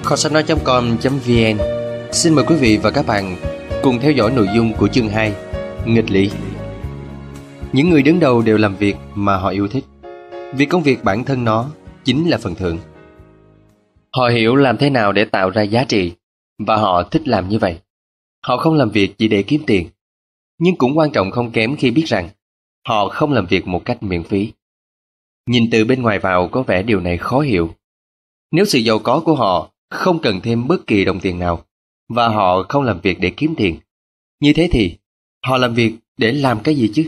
Kho sách nói.com.vn xin mời quý vị và các bạn cùng theo dõi nội dung của chương 2, nghịch lý. Những người đứng đầu đều làm việc mà họ yêu thích, vì công việc bản thân nó chính là phần thưởng. Họ hiểu làm thế nào để tạo ra giá trị, và họ thích làm như vậy. Họ không làm việc chỉ để kiếm tiền, nhưng cũng quan trọng không kém khi biết rằng họ không làm việc một cách miễn phí. Nhìn từ bên ngoài vào có vẻ điều này khó hiểu. Nếu sự giàu có của họ không cần thêm bất kỳ đồng tiền nào, và họ không làm việc để kiếm tiền, như thế thì họ làm việc để làm cái gì chứ?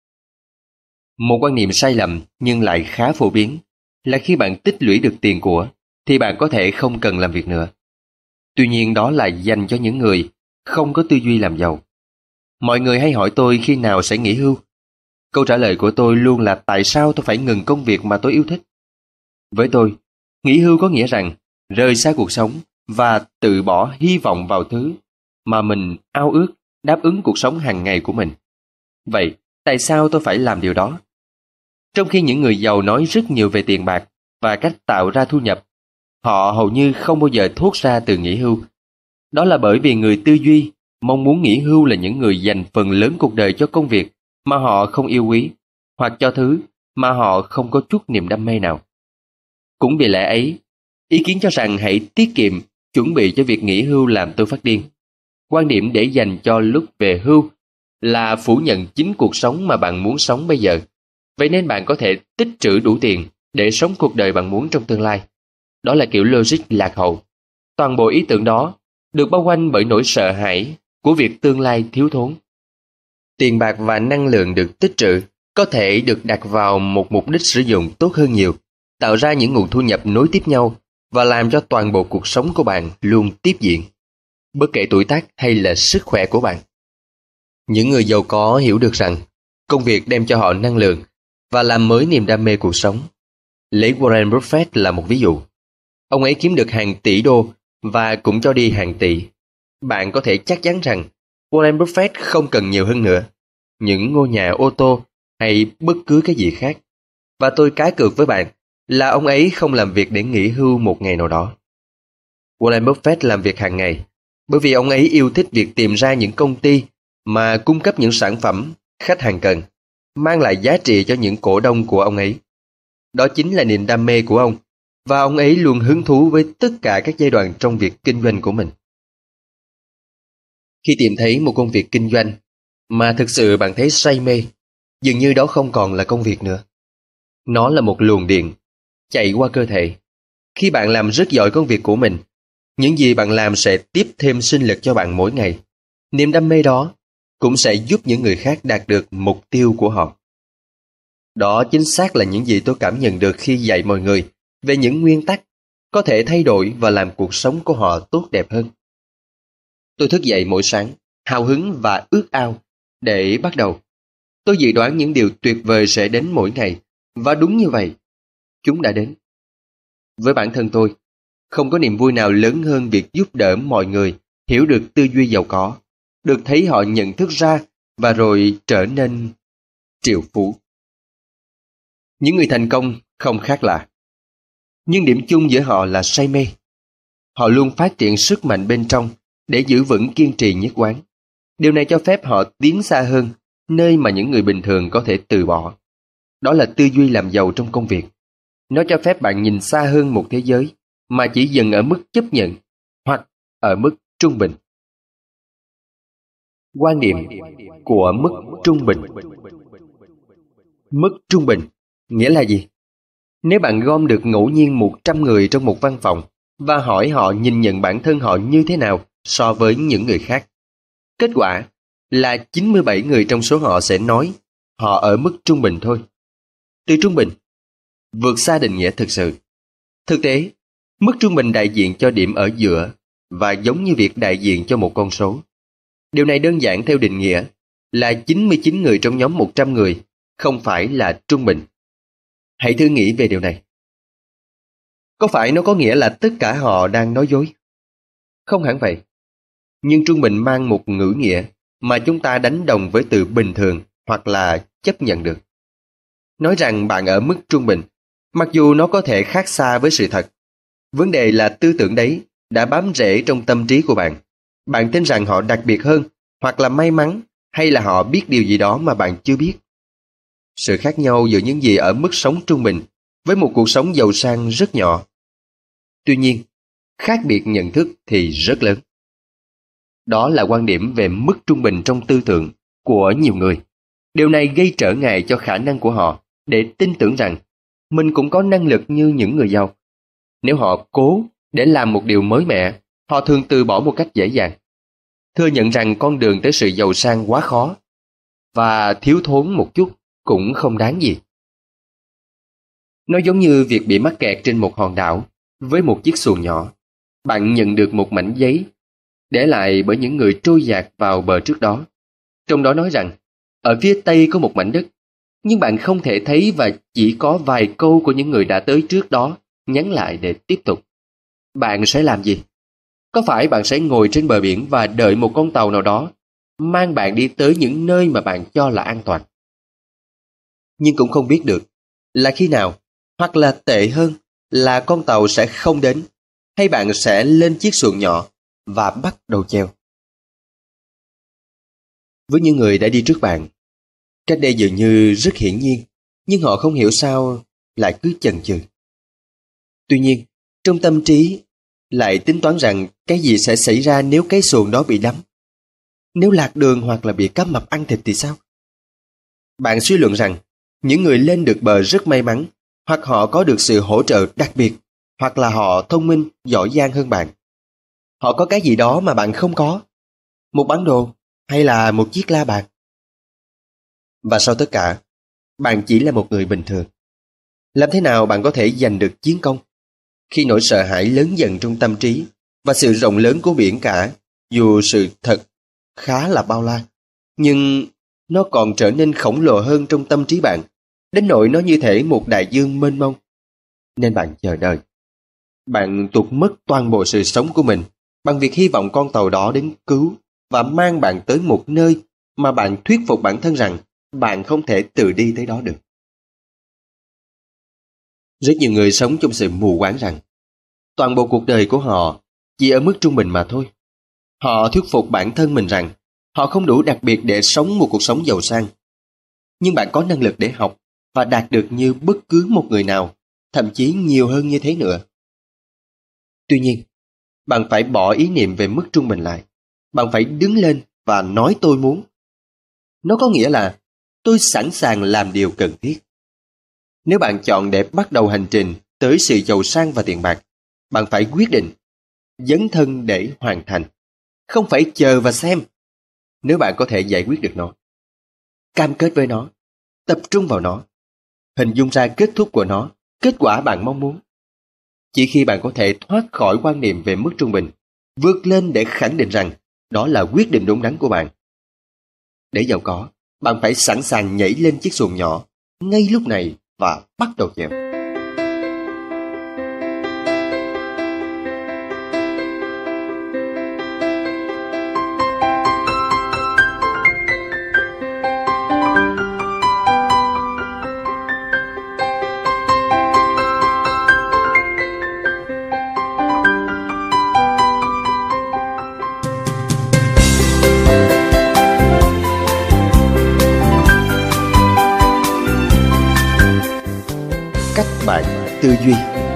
Một quan niệm sai lầm nhưng lại khá phổ biến là khi bạn tích lũy được tiền của thì bạn có thể không cần làm việc nữa. Tuy nhiên đó là dành cho những người không có tư duy làm giàu. Mọi người hay hỏi tôi khi nào sẽ nghỉ hưu. Câu trả lời của tôi luôn là tại sao tôi phải ngừng công việc mà tôi yêu thích. Với tôi, nghỉ hưu có nghĩa rằng rời xa cuộc sống và từ bỏ hy vọng vào thứ mà mình ao ước đáp ứng cuộc sống hàng ngày của mình. Vậy, tại sao tôi phải làm điều đó? Trong khi những người giàu nói rất nhiều về tiền bạc và cách tạo ra thu nhập, họ hầu như không bao giờ thốt ra từ nghỉ hưu. Đó là bởi vì người tư duy mong muốn nghỉ hưu là những người dành phần lớn cuộc đời cho công việc mà họ không yêu quý, hoặc cho thứ mà họ không có chút niềm đam mê nào. Cũng vì lẽ ấy, ý kiến cho rằng hãy tiết kiệm, chuẩn bị cho việc nghỉ hưu làm tôi phát điên. Quan điểm để dành cho lúc về hưu là phủ nhận chính cuộc sống mà bạn muốn sống bây giờ. Vậy nên bạn có thể tích trữ đủ tiền để sống cuộc đời bạn muốn trong tương lai. Đó là kiểu logic lạc hậu. Toàn bộ ý tưởng đó được bao quanh bởi nỗi sợ hãi của việc tương lai thiếu thốn. Tiền bạc và năng lượng được tích trữ có thể được đặt vào một mục đích sử dụng tốt hơn nhiều, tạo ra những nguồn thu nhập nối tiếp nhau và làm cho toàn bộ cuộc sống của bạn luôn tiếp diễn, bất kể tuổi tác hay là sức khỏe của bạn. Những người giàu có hiểu được rằng công việc đem cho họ năng lượng và làm mới niềm đam mê cuộc sống. Lấy Warren Buffett là một ví dụ. Ông ấy kiếm được hàng tỷ đô và cũng cho đi hàng tỷ. Bạn có thể chắc chắn rằng Warren Buffett không cần nhiều hơn nữa, những ngôi nhà, ô tô hay bất cứ cái gì khác. Và tôi cá cược với bạn là ông ấy không làm việc để nghỉ hưu một ngày nào đó. Warren Buffett làm việc hàng ngày bởi vì ông ấy yêu thích việc tìm ra những công ty mà cung cấp những sản phẩm khách hàng cần, mang lại giá trị cho những cổ đông của ông ấy. Đó chính là niềm đam mê của ông, và ông ấy luôn hứng thú với tất cả các giai đoạn trong việc kinh doanh của mình. Khi tìm thấy một công việc kinh doanh mà thực sự bạn thấy say mê, dường như đó không còn là công việc nữa. Nó là một luồng điện chạy qua cơ thể. Khi bạn làm rất giỏi công việc của mình, những gì bạn làm sẽ tiếp thêm sinh lực cho bạn mỗi ngày. Niềm đam mê đó cũng sẽ giúp những người khác đạt được mục tiêu của họ. Đó chính xác là những gì tôi cảm nhận được khi dạy mọi người về những nguyên tắc có thể thay đổi và làm cuộc sống của họ tốt đẹp hơn. Tôi thức dậy mỗi sáng, hào hứng và ước ao để bắt đầu. Tôi dự đoán những điều tuyệt vời sẽ đến mỗi ngày, và đúng như vậy, chúng đã đến. Với bản thân tôi, không có niềm vui nào lớn hơn việc giúp đỡ mọi người hiểu được tư duy giàu có, được thấy họ nhận thức ra và rồi trở nên triệu phú. Những người thành công không khác lạ, nhưng điểm chung giữa họ là say mê. Họ luôn phát triển sức mạnh bên trong để giữ vững kiên trì nhất quán. Điều này cho phép họ tiến xa hơn nơi mà những người bình thường có thể từ bỏ. Đó là tư duy làm giàu trong công việc. Nó cho phép bạn nhìn xa hơn một thế giới mà chỉ dừng ở mức chấp nhận hoặc ở mức trung bình. Quan điểm của mức trung bình. Mức trung bình nghĩa là gì? Nếu bạn gom được ngẫu nhiên 100 người trong một văn phòng và hỏi họ nhìn nhận bản thân họ như thế nào so với những người khác, kết quả là 97 người trong số họ sẽ nói họ ở mức trung bình thôi. Từ trung bình vượt xa định nghĩa thực sự. Thực tế, mức trung bình đại diện cho điểm ở giữa và giống như việc đại diện cho một con số. Điều này đơn giản theo định nghĩa là 99 người trong nhóm 100 người không phải là trung bình. Hãy thử nghĩ về điều này. Có phải nó có nghĩa là tất cả họ đang nói dối? Không hẳn vậy. Nhưng trung bình mang một ngữ nghĩa mà chúng ta đánh đồng với từ bình thường hoặc là chấp nhận được. Nói rằng bạn ở mức trung bình, mặc dù nó có thể khác xa với sự thật. Vấn đề là tư tưởng đấy đã bám rễ trong tâm trí của bạn. Bạn tin rằng họ đặc biệt hơn, hoặc là may mắn, hay là họ biết điều gì đó mà bạn chưa biết. Sự khác nhau giữa những gì ở mức sống trung bình với một cuộc sống giàu sang rất nhỏ. Tuy nhiên, khác biệt nhận thức thì rất lớn. Đó là quan điểm về mức trung bình trong tư tưởng của nhiều người. Điều này gây trở ngại cho khả năng của họ để tin tưởng rằng mình cũng có năng lực như những người giàu. Nếu họ cố để làm một điều mới mẻ, họ thường từ bỏ một cách dễ dàng, thừa nhận rằng con đường tới sự giàu sang quá khó, và thiếu thốn một chút cũng không đáng gì. Nó giống như việc bị mắc kẹt trên một hòn đảo với một chiếc xuồng nhỏ. Bạn nhận được một mảnh giấy để lại bởi những người trôi dạt vào bờ trước đó. Trong đó nói rằng, ở phía tây có một mảnh đất, nhưng bạn không thể thấy và chỉ có vài câu của những người đã tới trước đó nhắn lại để tiếp tục. Bạn sẽ làm gì? Có phải bạn sẽ ngồi trên bờ biển và đợi một con tàu nào đó mang bạn đi tới những nơi mà bạn cho là an toàn? Nhưng cũng không biết được là khi nào, hoặc là tệ hơn là con tàu sẽ không đến, hay bạn sẽ lên chiếc xuồng nhỏ và bắt đầu chèo. Với những người đã đi trước bạn, cách đây dường như rất hiển nhiên, nhưng họ không hiểu sao lại cứ chần chừ. Tuy nhiên, trong tâm trí lại tính toán rằng cái gì sẽ xảy ra nếu cái xuồng đó bị đắm. Nếu lạc đường hoặc là bị cá mập ăn thịt thì sao? Bạn suy luận rằng những người lên được bờ rất may mắn, hoặc họ có được sự hỗ trợ đặc biệt, hoặc là họ thông minh, giỏi giang hơn bạn. Họ có cái gì đó mà bạn không có, một bản đồ hay là một chiếc la bàn. Và sau tất cả, bạn chỉ là một người bình thường. Làm thế nào bạn có thể giành được chiến công khi nỗi sợ hãi lớn dần trong tâm trí và sự rộng lớn của biển cả, dù sự thật khá là bao la, nhưng nó còn trở nên khổng lồ hơn trong tâm trí bạn, đến nỗi nó như thể một đại dương mênh mông. Nên bạn chờ đợi. Bạn tuột mất toàn bộ sự sống của mình bằng việc hy vọng con tàu đó đến cứu và mang bạn tới một nơi mà bạn thuyết phục bản thân rằng bạn không thể tự đi tới đó được. Rất nhiều người sống trong sự mù quáng rằng toàn bộ cuộc đời của họ chỉ ở mức trung bình mà thôi. Họ thuyết phục bản thân mình rằng họ không đủ đặc biệt để sống một cuộc sống giàu sang. Nhưng bạn có năng lực để học và đạt được như bất cứ một người nào, thậm chí nhiều hơn như thế nữa. Tuy nhiên, bạn phải bỏ ý niệm về mức trung bình lại. Bạn phải đứng lên và nói tôi muốn. Nó có nghĩa là tôi sẵn sàng làm điều cần thiết. Nếu bạn chọn để bắt đầu hành trình tới sự giàu sang và tiền bạc, bạn phải quyết định, dấn thân để hoàn thành, không phải chờ và xem. Nếu bạn có thể giải quyết được nó, cam kết với nó, tập trung vào nó, hình dung ra kết thúc của nó, kết quả bạn mong muốn. Chỉ khi bạn có thể thoát khỏi quan niệm về mức trung bình, vượt lên để khẳng định rằng đó là quyết định đúng đắn của bạn. Để giàu có, bạn phải sẵn sàng nhảy lên chiếc xuồng nhỏ ngay lúc này và bắt đầu chèo. Cách bạn tư duy.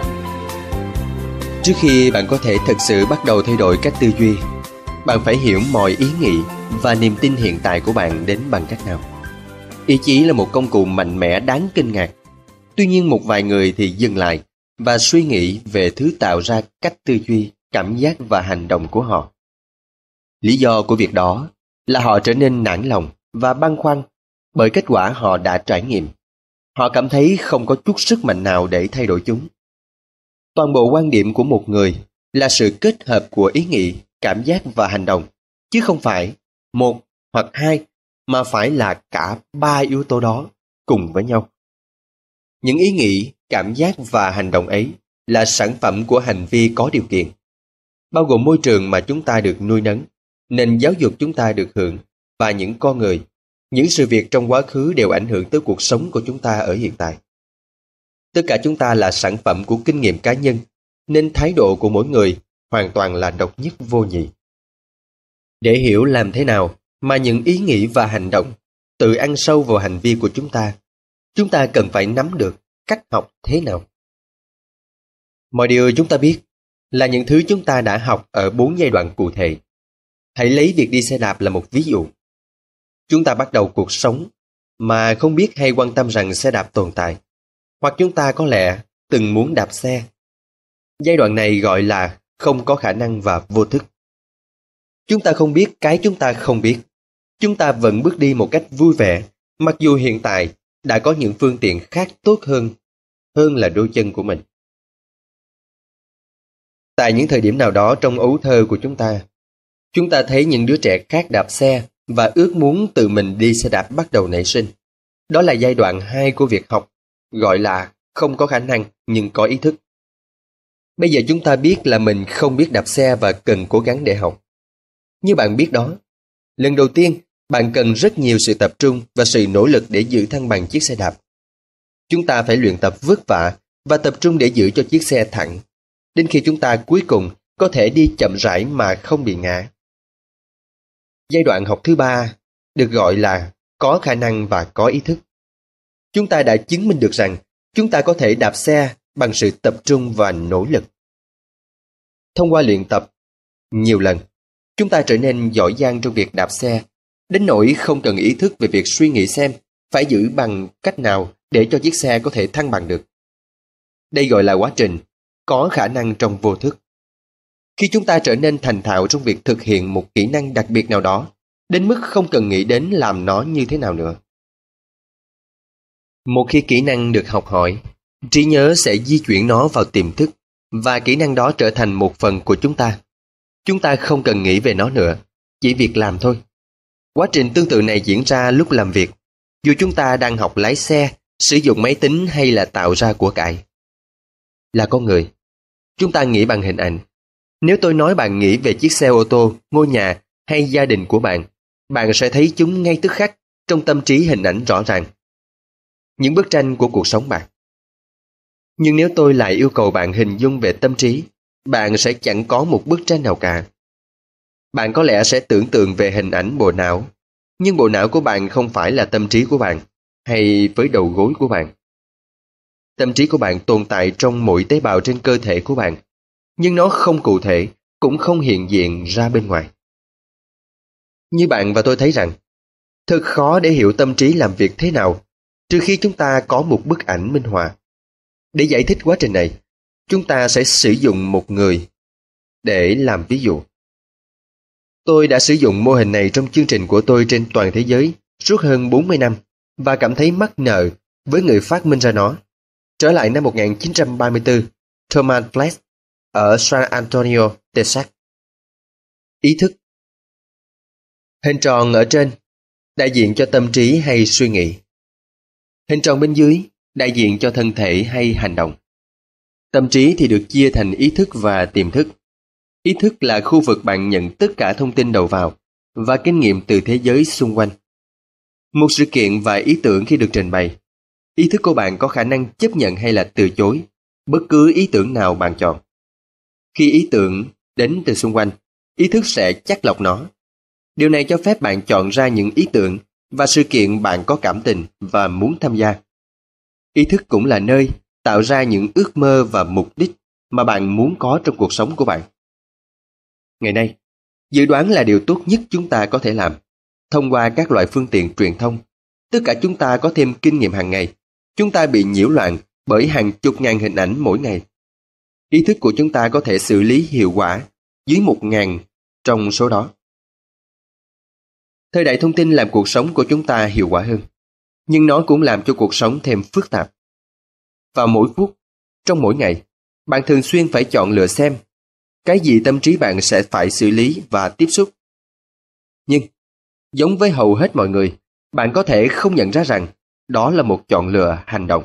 Trước khi bạn có thể thực sự bắt đầu thay đổi cách tư duy, bạn phải hiểu mọi ý nghĩ và niềm tin hiện tại của bạn đến bằng cách nào. Ý chí là một công cụ mạnh mẽ đáng kinh ngạc. Tuy nhiên một vài người thì dừng lại và suy nghĩ về thứ tạo ra cách tư duy, cảm giác và hành động của họ. Lý do của việc đó là họ trở nên nản lòng và băn khoăn bởi kết quả họ đã trải nghiệm. Họ cảm thấy không có chút sức mạnh nào để thay đổi chúng. Toàn bộ quan điểm của một người là sự kết hợp của ý nghĩ, cảm giác và hành động, chứ không phải một hoặc hai, mà phải là cả ba yếu tố đó cùng với nhau. Những ý nghĩ, cảm giác và hành động ấy là sản phẩm của hành vi có điều kiện, bao gồm môi trường mà chúng ta được nuôi nấng, nền giáo dục chúng ta được hưởng và những con người, những sự việc trong quá khứ đều ảnh hưởng tới cuộc sống của chúng ta ở hiện tại. Tất cả chúng ta là sản phẩm của kinh nghiệm cá nhân, nên thái độ của mỗi người hoàn toàn là độc nhất vô nhị. Để hiểu làm thế nào mà những ý nghĩ và hành động tự ăn sâu vào hành vi của chúng ta cần phải nắm được cách học thế nào. Mọi điều chúng ta biết là những thứ chúng ta đã học ở 4 giai đoạn cụ thể. Hãy lấy việc đi xe đạp là một ví dụ. Chúng ta bắt đầu cuộc sống mà không biết hay quan tâm rằng xe đạp tồn tại, hoặc chúng ta có lẽ từng muốn đạp xe. Giai đoạn này gọi là không có khả năng và vô thức. Chúng ta không biết cái chúng ta không biết. Chúng ta vẫn bước đi một cách vui vẻ, mặc dù hiện tại đã có những phương tiện khác tốt hơn là đôi chân của mình. Tại những thời điểm nào đó trong ấu thơ của chúng ta thấy những đứa trẻ khác đạp xe và ước muốn tự mình đi xe đạp bắt đầu nảy sinh. Đó là giai đoạn 2 của việc học, gọi là không có khả năng nhưng có ý thức. Bây giờ chúng ta biết là mình không biết đạp xe và cần cố gắng để học. Như bạn biết đó, lần đầu tiên bạn cần rất nhiều sự tập trung và sự nỗ lực để giữ thăng bằng chiếc xe đạp. Chúng ta phải luyện tập vất vả và tập trung để giữ cho chiếc xe thẳng, đến khi chúng ta cuối cùng có thể đi chậm rãi mà không bị ngã. Giai đoạn học thứ 3 được gọi là có khả năng và có ý thức. Chúng ta đã chứng minh được rằng chúng ta có thể đạp xe bằng sự tập trung và nỗ lực. Thông qua luyện tập nhiều lần, chúng ta trở nên giỏi giang trong việc đạp xe, đến nỗi không cần ý thức về việc suy nghĩ xem phải giữ bằng cách nào để cho chiếc xe có thể thăng bằng được. Đây gọi là quá trình có khả năng trong vô thức. Khi chúng ta trở nên thành thạo trong việc thực hiện một kỹ năng đặc biệt nào đó, đến mức không cần nghĩ đến làm nó như thế nào nữa. Một khi kỹ năng được học hỏi, trí nhớ sẽ di chuyển nó vào tiềm thức, và kỹ năng đó trở thành một phần của chúng ta. Chúng ta không cần nghĩ về nó nữa, chỉ việc làm thôi. Quá trình tương tự này diễn ra lúc làm việc, dù chúng ta đang học lái xe, sử dụng máy tính hay là tạo ra của cải. Là con người, chúng ta nghĩ bằng hình ảnh. Nếu tôi nói bạn nghĩ về chiếc xe ô tô, ngôi nhà hay gia đình của bạn, bạn sẽ thấy chúng ngay tức khắc trong tâm trí hình ảnh rõ ràng. Những bức tranh của cuộc sống bạn. Nhưng nếu tôi lại yêu cầu bạn hình dung về tâm trí, bạn sẽ chẳng có một bức tranh nào cả. Bạn có lẽ sẽ tưởng tượng về hình ảnh bộ não, nhưng bộ não của bạn không phải là tâm trí của bạn, hay với đầu gối của bạn. Tâm trí của bạn tồn tại trong mỗi tế bào trên cơ thể của bạn, nhưng nó không cụ thể, cũng không hiện diện ra bên ngoài. Như bạn và tôi thấy rằng, thật khó để hiểu tâm trí làm việc thế nào, trừ khi chúng ta có một bức ảnh minh họa. Để giải thích quá trình này, chúng ta sẽ sử dụng một người để làm ví dụ. Tôi đã sử dụng mô hình này trong chương trình của tôi trên toàn thế giới suốt hơn 40 năm và cảm thấy mắc nợ với người phát minh ra nó. Trở lại năm 1934, Thomas Flash ở San Antonio, Texas. Ý thức. Hình tròn ở trên đại diện cho tâm trí hay suy nghĩ. Hình tròn bên dưới đại diện cho thân thể hay hành động. Tâm trí thì được chia thành ý thức và tiềm thức. Ý thức là khu vực bạn nhận tất cả thông tin đầu vào và kinh nghiệm từ thế giới xung quanh. Một sự kiện và ý tưởng khi được trình bày, ý thức của bạn có khả năng chấp nhận hay là từ chối bất cứ ý tưởng nào bạn chọn. Khi ý tưởng đến từ xung quanh, ý thức sẽ chắt lọc nó. Điều này cho phép bạn chọn ra những ý tưởng và sự kiện bạn có cảm tình và muốn tham gia. Ý thức cũng là nơi tạo ra những ước mơ và mục đích mà bạn muốn có trong cuộc sống của bạn. Ngày nay, dự đoán là điều tốt nhất chúng ta có thể làm. Thông qua các loại phương tiện truyền thông, tất cả chúng ta có thêm kinh nghiệm hàng ngày. Chúng ta bị nhiễu loạn bởi hàng chục ngàn hình ảnh mỗi ngày. Ý thức của chúng ta có thể xử lý hiệu quả dưới 1.000 trong số đó. Thời đại thông tin làm cuộc sống của chúng ta hiệu quả hơn, nhưng nó cũng làm cho cuộc sống thêm phức tạp. Vào mỗi phút, trong mỗi ngày, bạn thường xuyên phải chọn lựa xem cái gì tâm trí bạn sẽ phải xử lý và tiếp xúc. Nhưng, giống với hầu hết mọi người, bạn có thể không nhận ra rằng đó là một chọn lựa hành động.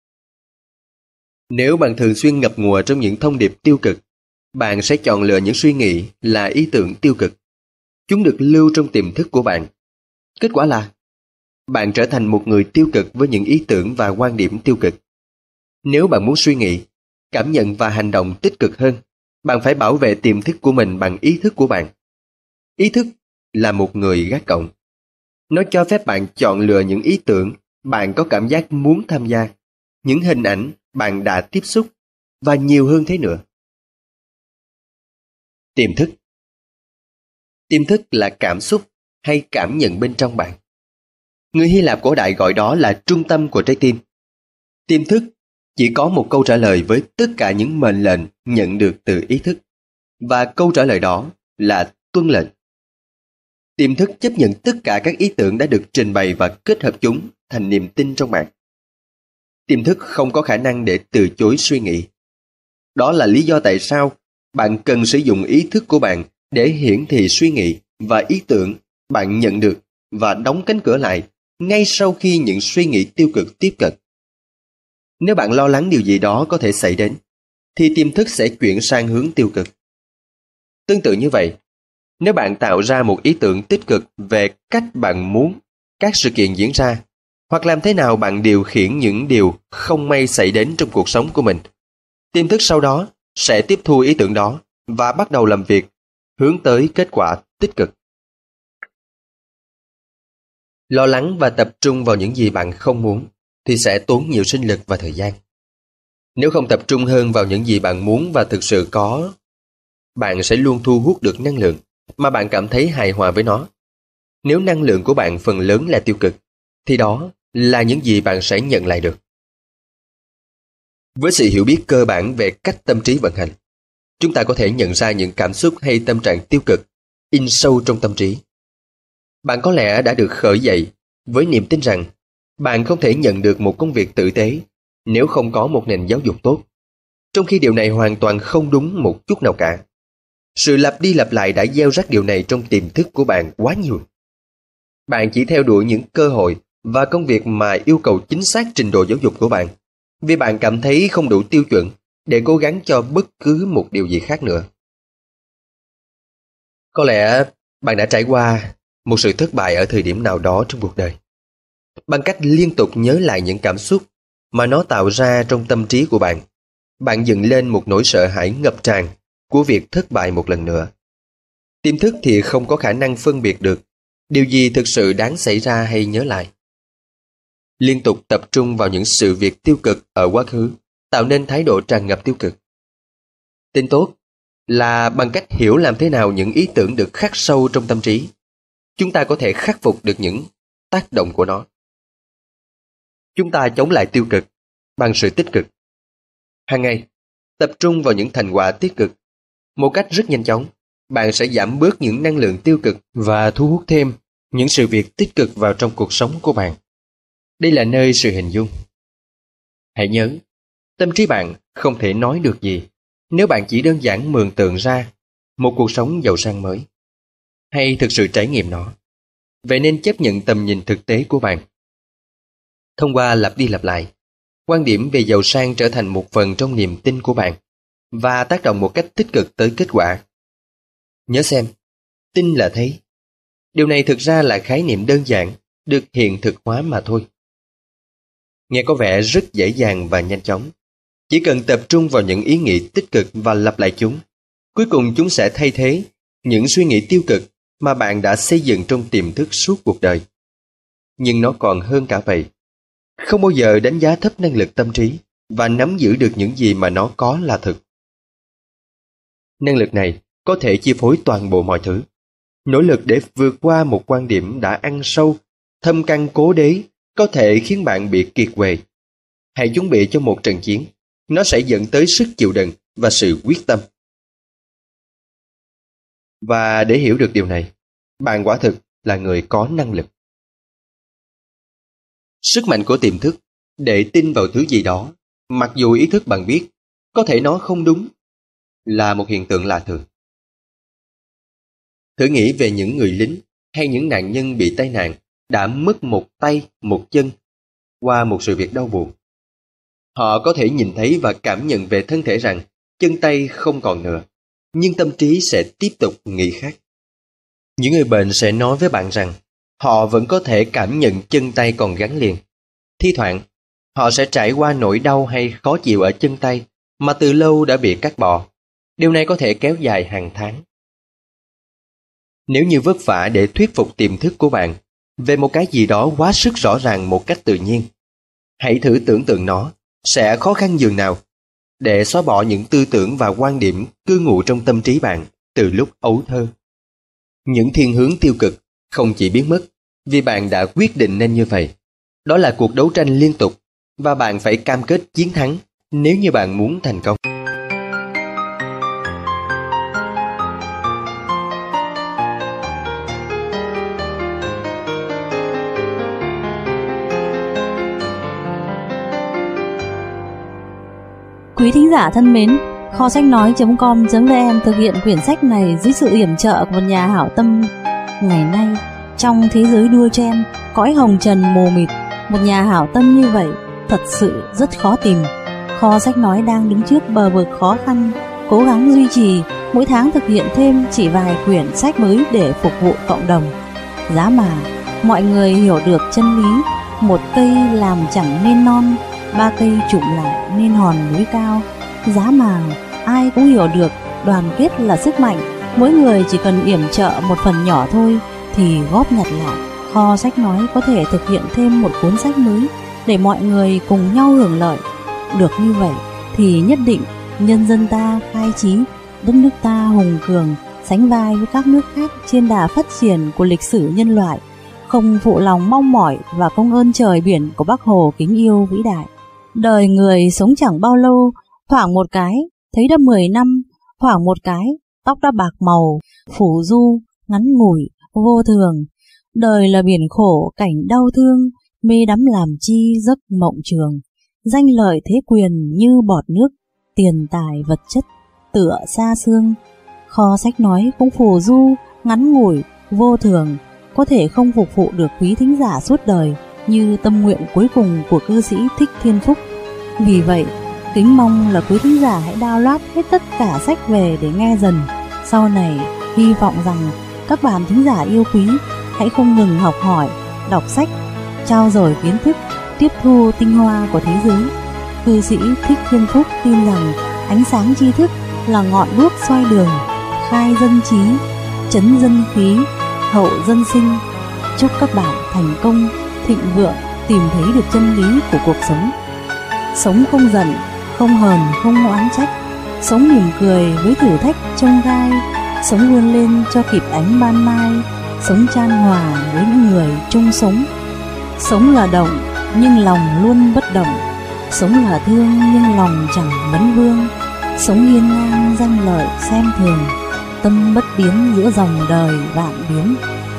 Nếu bạn thường xuyên ngập ngùa trong những thông điệp tiêu cực, bạn sẽ chọn lựa những suy nghĩ là ý tưởng tiêu cực. Chúng được lưu trong tiềm thức của bạn. Kết quả là, bạn trở thành một người tiêu cực với những ý tưởng và quan điểm tiêu cực. Nếu bạn muốn suy nghĩ, cảm nhận và hành động tích cực hơn, Bạn phải bảo vệ tiềm thức của mình bằng ý thức của bạn. Ý thức là một người gác cổng. Nó cho phép bạn chọn lựa những ý tưởng bạn có cảm giác muốn tham gia, những hình ảnh bạn đã tiếp xúc, và nhiều hơn thế nữa. Tiềm thức. Tiềm thức là cảm xúc hay cảm nhận bên trong bạn. Người Hy Lạp cổ đại gọi đó là trung tâm của trái tim. Tiềm thức chỉ có một câu trả lời với tất cả những mệnh lệnh nhận được từ ý thức, và câu trả lời đó là tuân lệnh. Tiềm thức chấp nhận tất cả các ý tưởng đã được trình bày và kết hợp chúng thành niềm tin trong bạn. Tiềm thức không có khả năng để từ chối suy nghĩ. Đó là lý do tại sao bạn cần sử dụng ý thức của bạn để hiển thị suy nghĩ và ý tưởng bạn nhận được và đóng cánh cửa lại ngay sau khi những suy nghĩ tiêu cực tiếp cận. Nếu bạn lo lắng điều gì đó có thể xảy đến, thì tiềm thức sẽ chuyển sang hướng tiêu cực. Tương tự như vậy, nếu bạn tạo ra một ý tưởng tích cực về cách bạn muốn các sự kiện diễn ra, hoặc làm thế nào bạn điều khiển những điều không may xảy đến trong cuộc sống của mình, tiềm thức sau đó sẽ tiếp thu ý tưởng đó và bắt đầu làm việc hướng tới kết quả tích cực. Lo lắng và tập trung vào những gì bạn không muốn thì sẽ tốn nhiều sinh lực và thời gian. Nếu không tập trung hơn vào những gì bạn muốn và thực sự có, bạn sẽ luôn thu hút được năng lượng mà bạn cảm thấy hài hòa với nó. Nếu năng lượng của bạn phần lớn là tiêu cực, thì đó là những gì bạn sẽ nhận lại được. Với sự hiểu biết cơ bản về cách tâm trí vận hành, chúng ta có thể nhận ra những cảm xúc hay tâm trạng tiêu cực in sâu trong tâm trí. Bạn có lẽ đã được khởi dậy với niềm tin rằng bạn không thể nhận được một công việc tử tế nếu không có một nền giáo dục tốt, trong khi điều này hoàn toàn không đúng một chút nào cả. Sự lặp đi lặp lại đã gieo rắc điều này trong tiềm thức của bạn quá nhiều. Bạn chỉ theo đuổi những cơ hội và công việc mà yêu cầu chính xác trình độ giáo dục của bạn, vì bạn cảm thấy không đủ tiêu chuẩn để cố gắng cho bất cứ một điều gì khác nữa. Có lẽ bạn đã trải qua một sự thất bại ở thời điểm nào đó trong cuộc đời. Bằng cách liên tục nhớ lại những cảm xúc mà nó tạo ra trong tâm trí của bạn, bạn dựng lên một nỗi sợ hãi ngập tràn của việc thất bại một lần nữa. Tiềm thức thì không có khả năng phân biệt được điều gì thực sự đáng xảy ra hay nhớ lại. Liên tục tập trung vào những sự việc tiêu cực ở quá khứ tạo nên thái độ tràn ngập tiêu cực. Tin tốt là bằng cách hiểu làm thế nào những ý tưởng được khắc sâu trong tâm trí, chúng ta có thể khắc phục được những tác động của nó. Chúng ta chống lại tiêu cực bằng sự tích cực. Hàng ngày, tập trung vào những thành quả tích cực. Một cách rất nhanh chóng, bạn sẽ giảm bớt những năng lượng tiêu cực và thu hút thêm những sự việc tích cực vào trong cuộc sống của bạn. Đây là nơi sự hình dung. Hãy nhớ, tâm trí bạn không thể nói được gì nếu bạn chỉ đơn giản mường tượng ra một cuộc sống giàu sang mới, hay thực sự trải nghiệm nó. Vậy nên chấp nhận tầm nhìn thực tế của bạn. Thông qua lặp đi lặp lại, quan điểm về giàu sang trở thành một phần trong niềm tin của bạn và tác động một cách tích cực tới kết quả. Nhớ xem, tin là thấy. Điều này thực ra là khái niệm đơn giản, được hiện thực hóa mà thôi. Nghe có vẻ rất dễ dàng và nhanh chóng. Chỉ cần tập trung vào những ý nghĩ tích cực và lặp lại chúng, cuối cùng chúng sẽ thay thế những suy nghĩ tiêu cực mà bạn đã xây dựng trong tiềm thức suốt cuộc đời. Nhưng nó còn hơn cả vậy. Không bao giờ đánh giá thấp năng lực tâm trí và nắm giữ được những gì mà nó có là thực. Năng lực này có thể chi phối toàn bộ mọi thứ. Nỗ lực để vượt qua một quan điểm đã ăn sâu, thâm căn cố đế có thể khiến bạn bị kiệt quệ. Hãy chuẩn bị cho một trận chiến. Nó sẽ dẫn tới sức chịu đựng và sự quyết tâm. Và để hiểu được điều này, bạn quả thực là người có năng lực. Sức mạnh của tiềm thức để tin vào thứ gì đó, mặc dù ý thức bạn biết, có thể nó không đúng, là một hiện tượng lạ thường. Thử nghĩ về những người lính hay những nạn nhân bị tai nạn đã mất một tay, một chân qua một sự việc đau buồn. Họ có thể nhìn thấy và cảm nhận về thân thể rằng chân tay không còn nữa, nhưng tâm trí sẽ tiếp tục nghĩ khác. Những người bệnh sẽ nói với bạn rằng họ vẫn có thể cảm nhận chân tay còn gắn liền. Thi thoảng, họ sẽ trải qua nỗi đau hay khó chịu ở chân tay mà từ lâu đã bị cắt bỏ. Điều này có thể kéo dài hàng tháng. Nếu như vất vả để thuyết phục tiềm thức của bạn về một cái gì đó quá sức rõ ràng một cách tự nhiên, hãy thử tưởng tượng nó sẽ khó khăn dường nào để xóa bỏ những tư tưởng và quan điểm cư ngụ trong tâm trí bạn từ lúc ấu thơ. Những thiên hướng tiêu cực không chỉ biến mất vì bạn đã quyết định nên như vậy. Đó là cuộc đấu tranh liên tục và bạn phải cam kết chiến thắng nếu như bạn muốn thành công. Quý thính giả thân mến, kho sách nói.com.vn thực hiện quyển sách này dưới sự yểm trợ của một nhà hảo tâm. Ngày nay, trong thế giới đua chen, cõi hồng trần mù mịt, một nhà hảo tâm như vậy thật sự rất khó tìm. Kho sách nói đang đứng trước bờ vực khó khăn, cố gắng duy trì, mỗi tháng thực hiện thêm chỉ vài quyển sách mới để phục vụ cộng đồng. Giá mà mọi người hiểu được chân lý, một cây làm chẳng nên non, ba cây chụm lại nên hòn núi cao. Giá mà ai cũng hiểu được đoàn kết là sức mạnh, mỗi người chỉ cần yểm trợ một phần nhỏ thôi thì góp nhặt lại, kho sách nói có thể thực hiện thêm một cuốn sách mới để mọi người cùng nhau hưởng lợi. Được như vậy thì nhất định nhân dân ta khai trí, đất nước ta hùng cường, sánh vai với các nước khác trên đà phát triển của lịch sử nhân loại, không phụ lòng mong mỏi và công ơn trời biển của Bác Hồ kính yêu vĩ đại. Đời người sống chẳng bao lâu, thoảng một cái thấy đã 10 năm, thoảng một cái tóc đã bạc màu, phủ du, ngắn ngủi, vô thường. Đời là biển khổ, cảnh đau thương, mê đắm làm chi giấc mộng trường. Danh lợi thế quyền như bọt nước, tiền tài vật chất tựa xa xương. Kho sách nói cũng phù du, ngắn ngủi, vô thường, có thể không phục vụ được quý thính giả suốt đời như tâm nguyện cuối cùng của cư sĩ Thích Thiên Phúc. Vì vậy, kính mong là quý thính giả hãy download hết tất cả sách về để nghe dần. Sau này, hy vọng rằng các bạn thính giả yêu quý hãy không ngừng học hỏi, đọc sách, trao dồi kiến thức, tiếp thu tinh hoa của thế giới. Cư sĩ Thích Thiên Phúc tin rằng ánh sáng tri thức là ngọn đuốc soi đường, khai dân trí, trấn dân khí, hậu dân sinh. Chúc các bạn thành công, thịnh vượng, tìm thấy được chân lý của cuộc sống. Sống không giận, không hờn, không oán trách, sống mỉm cười với thử thách chông gai, sống vươn lên cho kịp ánh ban mai, sống chan hòa với những người chung sống. Sống là động nhưng lòng luôn bất động, sống là thương nhưng lòng chẳng vấn vương, sống hiên ngang danh lợi xem thường, tâm bất biến giữa dòng đời vạn biến.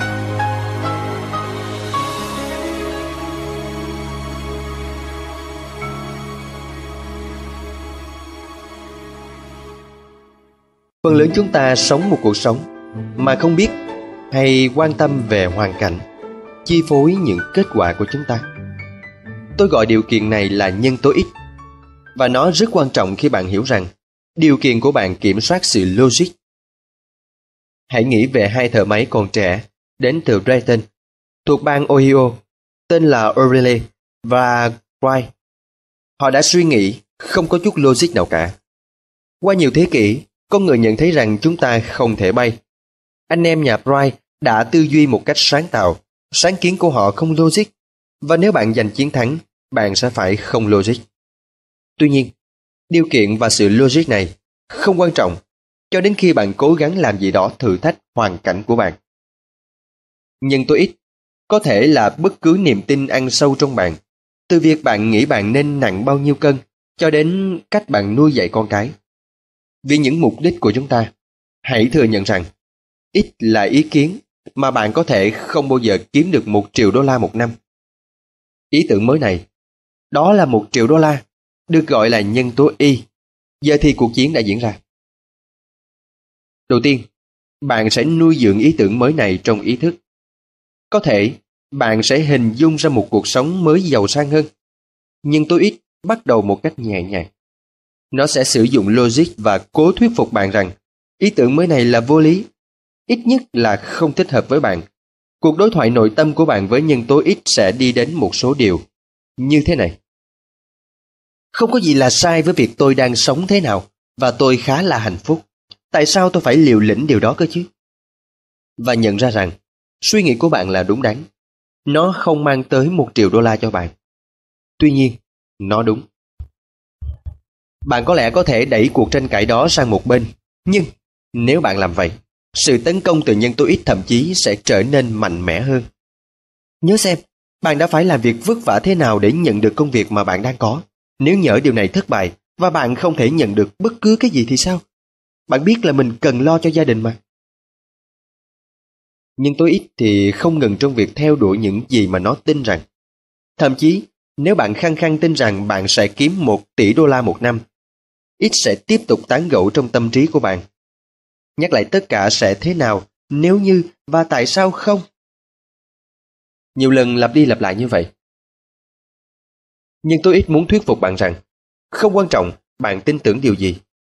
Phần lớn chúng ta sống một cuộc sống mà không biết hay quan tâm về hoàn cảnh chi phối những kết quả của chúng ta. Tôi gọi điều kiện này là nhân tố X, và nó rất quan trọng khi bạn hiểu rằng điều kiện của bạn kiểm soát sự logic. Hãy nghĩ về hai thợ máy còn trẻ đến từ Dayton, thuộc bang Ohio, tên là O'Reilly và Wright. Họ đã suy nghĩ không có chút logic nào cả. Qua nhiều thế kỷ, con người nhận thấy rằng chúng ta không thể bay. Anh em nhà Wright đã tư duy một cách sáng tạo, sáng kiến của họ không logic, và nếu bạn giành chiến thắng, bạn sẽ phải không logic. Tuy nhiên, điều kiện và sự logic này không quan trọng cho đến khi bạn cố gắng làm gì đó thử thách hoàn cảnh của bạn. Nhân tố X có thể là bất cứ niềm tin ăn sâu trong bạn, từ việc bạn nghĩ bạn nên nặng bao nhiêu cân cho đến cách bạn nuôi dạy con cái. Vì những mục đích của chúng ta, hãy thừa nhận rằng X là ý kiến mà bạn có thể không bao giờ kiếm được $1 triệu một năm. Ý tưởng mới này, đó là $1 triệu, được gọi là nhân tố Y. Giờ thì cuộc chiến đã diễn ra. Đầu tiên, bạn sẽ nuôi dưỡng ý tưởng mới này trong ý thức. Có thể bạn sẽ hình dung ra một cuộc sống mới giàu sang hơn. Nhân tố X bắt đầu một cách nhẹ nhàng. Nó sẽ sử dụng logic và cố thuyết phục bạn rằng ý tưởng mới này là vô lý, ít nhất là không thích hợp với bạn. Cuộc đối thoại nội tâm của bạn với nhân tố X sẽ đi đến một số điều như thế này. Không có gì là sai với việc tôi đang sống thế nào, và tôi khá là hạnh phúc. Tại sao tôi phải liều lĩnh điều đó cơ chứ? Và nhận ra rằng suy nghĩ của bạn là đúng đắn. Nó không mang tới $1 triệu cho bạn. Tuy nhiên, nó đúng. Bạn có lẽ có thể đẩy cuộc tranh cãi đó sang một bên, nhưng nếu bạn làm vậy, sự tấn công từ nhân tố ít thậm chí sẽ trở nên mạnh mẽ hơn. Nhớ xem, bạn đã phải làm việc vất vả thế nào để nhận được công việc mà bạn đang có. Nếu nhỡ điều này thất bại và bạn không thể nhận được bất cứ cái gì thì sao? Bạn biết là mình cần lo cho gia đình mà. Nhưng tối ít thì không ngừng trong việc theo đuổi những gì mà nó tin rằng. Thậm chí, nếu bạn khăng khăng tin rằng bạn sẽ kiếm $1 tỷ một năm, ít sẽ tiếp tục tán gẫu trong tâm trí của bạn. Nhắc lại tất cả sẽ thế nào, nếu như và tại sao không. Nhiều lần lặp đi lặp lại như vậy. Nhưng tôi ít muốn thuyết phục bạn rằng, không quan trọng bạn tin tưởng điều gì.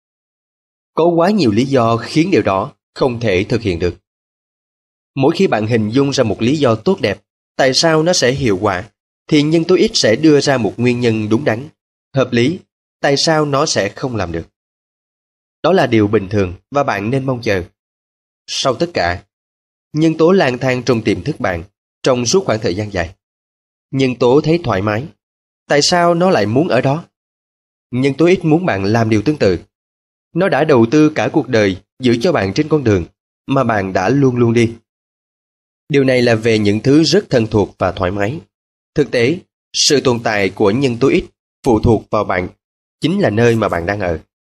Có quá nhiều lý do khiến điều đó không thể thực hiện được. Mỗi khi bạn hình dung ra một lý do tốt đẹp, tại sao nó sẽ hiệu quả, thì nhân tố ít sẽ đưa ra một nguyên nhân đúng đắn, hợp lý, tại sao nó sẽ không làm được. Đó là điều bình thường và bạn nên mong chờ. Sau tất cả, nhân tố lang thang trong tiềm thức bạn trong suốt khoảng thời gian dài. Nhân tố thấy thoải mái. Tại sao nó lại muốn ở đó? Nhân tố ít muốn bạn làm điều tương tự. Nó đã đầu tư cả cuộc đời giữ cho bạn trên con đường mà bạn đã luôn luôn đi. Điều này là về những thứ rất thân thuộc và thoải mái. Thực tế, sự tồn tại của nhân tố ít phụ thuộc vào bạn, chính là nơi mà bạn đang ở.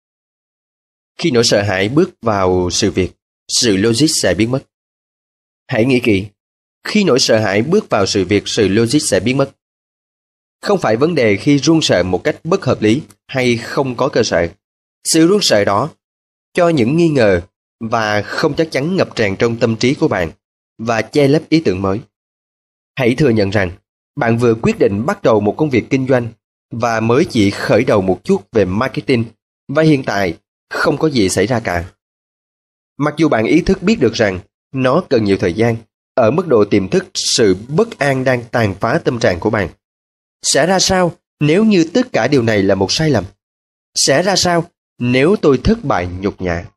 Khi nỗi sợ hãi bước vào sự việc, sự logic sẽ biến mất. Hãy nghĩ kỹ, khi nỗi sợ hãi bước vào sự việc, sự logic sẽ biến mất. Không phải vấn đề khi run sợ một cách bất hợp lý hay không có cơ sở. Sự run sợ đó cho những nghi ngờ và không chắc chắn ngập tràn trong tâm trí của bạn và che lấp ý tưởng mới. Hãy thừa nhận rằng bạn vừa quyết định bắt đầu một công việc kinh doanh và mới chỉ khởi đầu một chút về marketing và hiện tại không có gì xảy ra cả. Mặc dù bạn ý thức biết được rằng nó cần nhiều thời gian, ở mức độ tiềm thức sự bất an đang tàn phá tâm trạng của bạn. Sẽ ra sao nếu như tất cả điều này là một sai lầm? Sẽ ra sao nếu tôi thất bại nhục nhã?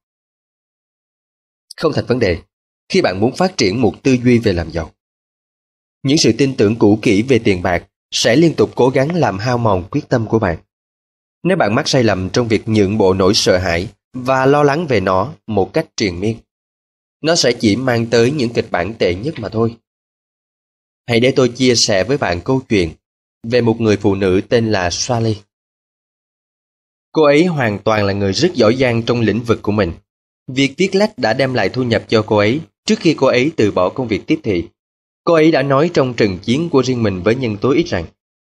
Không thành vấn đề khi bạn muốn phát triển một tư duy về làm giàu. Những sự tin tưởng cũ kỹ về tiền bạc sẽ liên tục cố gắng làm hao mòn quyết tâm của bạn. Nếu bạn mắc sai lầm trong việc nhượng bộ nỗi sợ hãi và lo lắng về nó một cách triền miên, nó sẽ chỉ mang tới những kịch bản tệ nhất mà thôi. Hãy để tôi chia sẻ với bạn câu chuyện về một người phụ nữ tên là Sally. Cô ấy hoàn toàn là người rất giỏi giang trong lĩnh vực của mình. Việc viết lách đã đem lại thu nhập cho cô ấy trước khi cô ấy từ bỏ công việc tiếp thị. Cô ấy đã nói trong trận chiến của riêng mình với nhân tố ít rằng: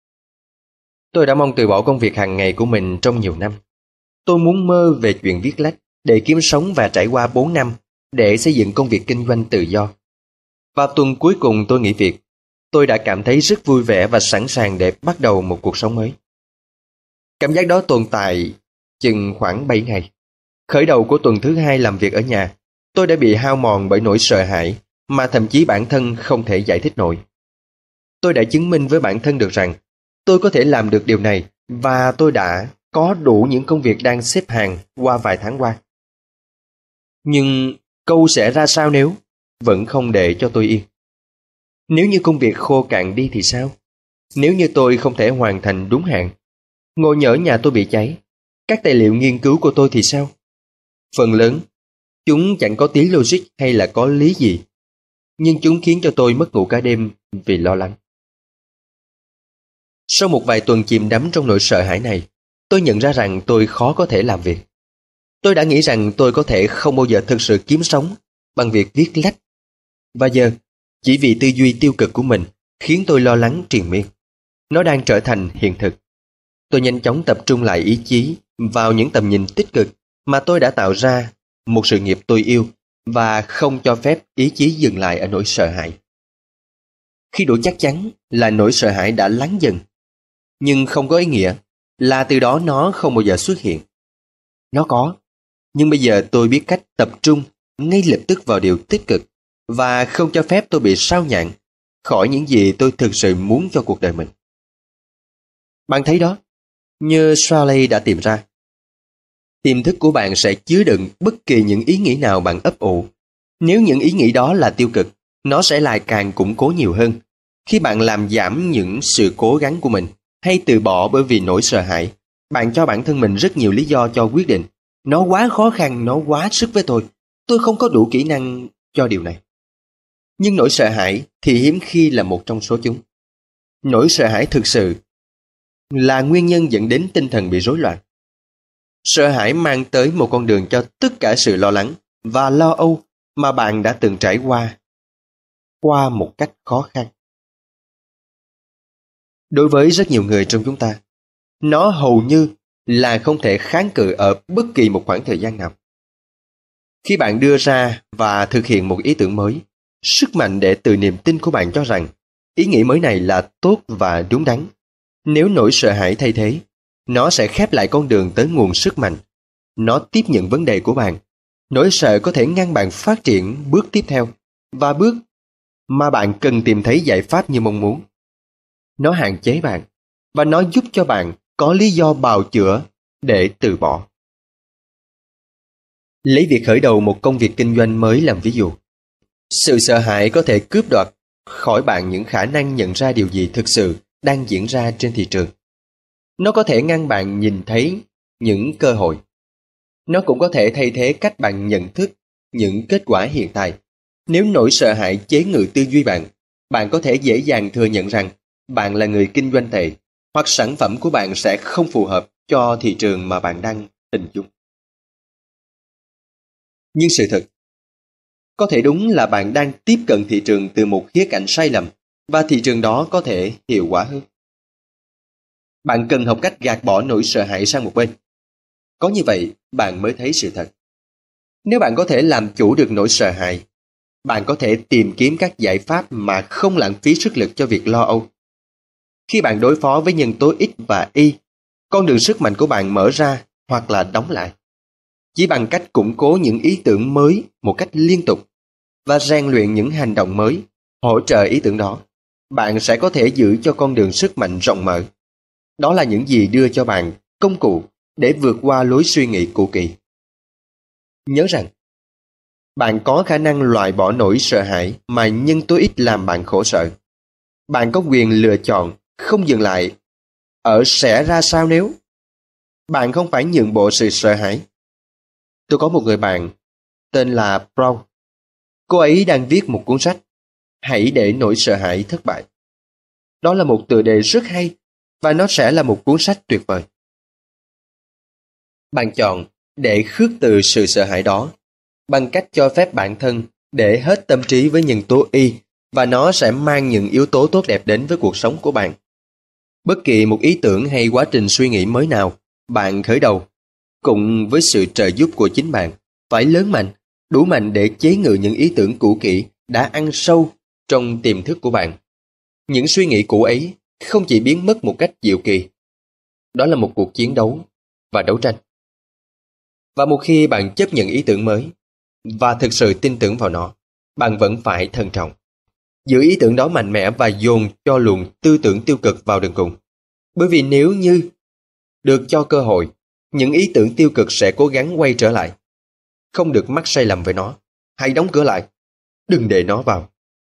tôi đã mong từ bỏ công việc hàng ngày của mình trong nhiều năm. Tôi muốn mơ về chuyện viết lách để kiếm sống và trải qua 4 năm để xây dựng công việc kinh doanh tự do. Vào tuần cuối cùng tôi nghỉ việc, tôi đã cảm thấy rất vui vẻ và sẵn sàng để bắt đầu một cuộc sống mới. Cảm giác đó tồn tại chừng khoảng 7 ngày. Khởi đầu của tuần thứ 2 làm việc ở nhà, tôi đã bị hao mòn bởi nỗi sợ hãi mà thậm chí bản thân không thể giải thích nổi. Tôi đã chứng minh với bản thân được rằng tôi có thể làm được điều này và tôi đã có đủ những công việc đang xếp hàng qua vài tháng qua. Nhưng câu sẽ ra sao nếu vẫn không để cho tôi yên? Nếu như công việc khô cạn đi thì sao? Nếu như tôi không thể hoàn thành đúng hạn? Ngôi nhỡ nhà tôi bị cháy, các tài liệu nghiên cứu của tôi thì sao? Phần lớn, chúng chẳng có tí logic hay là có lý gì, nhưng chúng khiến cho tôi mất ngủ cả đêm vì lo lắng. Sau một vài tuần chìm đắm trong nỗi sợ hãi này, tôi nhận ra rằng tôi khó có thể làm việc. Tôi đã nghĩ rằng tôi có thể không bao giờ thực sự kiếm sống bằng việc viết lách. Và giờ, chỉ vì tư duy tiêu cực của mình khiến tôi lo lắng triền miên. Nó đang trở thành hiện thực. Tôi nhanh chóng tập trung lại ý chí vào những tầm nhìn tích cực mà tôi đã tạo ra một sự nghiệp tôi yêu và không cho phép ý chí dừng lại ở nỗi sợ hãi. Khi đủ chắc chắn là nỗi sợ hãi đã lắng dần, nhưng không có ý nghĩa là từ đó nó không bao giờ xuất hiện. Nó có, nhưng bây giờ tôi biết cách tập trung ngay lập tức vào điều tích cực và không cho phép tôi bị sao nhãng khỏi những gì tôi thực sự muốn cho cuộc đời mình. Bạn thấy đó, như Sally đã tìm ra. Tiềm thức của bạn sẽ chứa đựng bất kỳ những ý nghĩ nào bạn ấp ủ. Nếu những ý nghĩ đó là tiêu cực, nó sẽ lại càng củng cố nhiều hơn. Khi bạn làm giảm những sự cố gắng của mình, hay từ bỏ bởi vì nỗi sợ hãi, bạn cho bản thân mình rất nhiều lý do cho quyết định. Nó quá khó khăn, nó quá sức với tôi không có đủ kỹ năng cho điều này. Nhưng nỗi sợ hãi thì hiếm khi là một trong số chúng. Nỗi sợ hãi thực sự là nguyên nhân dẫn đến tinh thần bị rối loạn. Sợ hãi mang tới một con đường cho tất cả sự lo lắng và lo âu mà bạn đã từng trải qua một cách khó khăn. Đối với rất nhiều người trong chúng ta, nó hầu như là không thể kháng cự ở bất kỳ một khoảng thời gian nào. Khi bạn đưa ra và thực hiện một ý tưởng mới, sức mạnh để từ niềm tin của bạn cho rằng ý nghĩ mới này là tốt và đúng đắn. Nếu nỗi sợ hãi thay thế, nó sẽ khép lại con đường tới nguồn sức mạnh. Nó tiếp nhận vấn đề của bạn. Nỗi sợ có thể ngăn bạn phát triển bước tiếp theo, và bước mà bạn cần tìm thấy giải pháp như mong muốn. Nó hạn chế bạn, và nó giúp cho bạn có lý do bào chữa để từ bỏ. Lấy việc khởi đầu một công việc kinh doanh mới làm ví dụ. Sự sợ hãi có thể cướp đoạt khỏi bạn những khả năng nhận ra điều gì thực sự đang diễn ra trên thị trường. Nó có thể ngăn bạn nhìn thấy những cơ hội. Nó cũng có thể thay thế cách bạn nhận thức những kết quả hiện tại. Nếu nỗi sợ hãi chế ngự tư duy bạn, bạn có thể dễ dàng thừa nhận rằng bạn là người kinh doanh tệ, hoặc sản phẩm của bạn sẽ không phù hợp cho thị trường mà bạn đang hình dung. Nhưng sự thật, có thể đúng là bạn đang tiếp cận thị trường từ một khía cạnh sai lầm, và thị trường đó có thể hiệu quả hơn. Bạn cần học cách gạt bỏ nỗi sợ hãi sang một bên. Có như vậy, bạn mới thấy sự thật. Nếu bạn có thể làm chủ được nỗi sợ hãi, bạn có thể tìm kiếm các giải pháp mà không lãng phí sức lực cho việc lo âu. Khi bạn đối phó với nhân tố X và Y, con đường sức mạnh của bạn mở ra hoặc là đóng lại. Chỉ bằng cách củng cố những ý tưởng mới một cách liên tục và rèn luyện những hành động mới hỗ trợ ý tưởng đó, bạn sẽ có thể giữ cho con đường sức mạnh rộng mở. Đó là những gì đưa cho bạn công cụ để vượt qua lối suy nghĩ cũ kỹ. Nhớ rằng, bạn có khả năng loại bỏ nỗi sợ hãi mà nhân tố X làm bạn khổ sở. Bạn có quyền lựa chọn không dừng lại ở sẽ ra sao nếu. Bạn không phải nhượng bộ sự sợ hãi. Tôi có một người bạn tên là Brown. Cô ấy đang viết một cuốn sách Hãy để nỗi sợ hãi thất bại. Đó là một tựa đề rất hay, và nó sẽ là một cuốn sách tuyệt vời. Bạn chọn để khước từ sự sợ hãi đó bằng cách cho phép bản thân để hết tâm trí với nhân tố Y, và nó sẽ mang những yếu tố tốt đẹp đến với cuộc sống của bạn. Bất kỳ một ý tưởng hay quá trình suy nghĩ mới nào bạn khởi đầu, cùng với sự trợ giúp của chính bạn, phải lớn mạnh, đủ mạnh để chế ngự những ý tưởng cũ kỹ đã ăn sâu trong tiềm thức của bạn. Những suy nghĩ cũ ấy không chỉ biến mất một cách diệu kỳ. Đó là một cuộc chiến đấu và đấu tranh. Và một khi bạn chấp nhận ý tưởng mới và thực sự tin tưởng vào nó, bạn vẫn phải thận trọng. Giữ ý tưởng đó mạnh mẽ và dồn cho luồng tư tưởng tiêu cực vào đường cùng. Bởi vì nếu như được cho cơ hội, những ý tưởng tiêu cực sẽ cố gắng quay trở lại. Không được mắc sai lầm với nó. Hãy đóng cửa lại. Đừng để nó vào.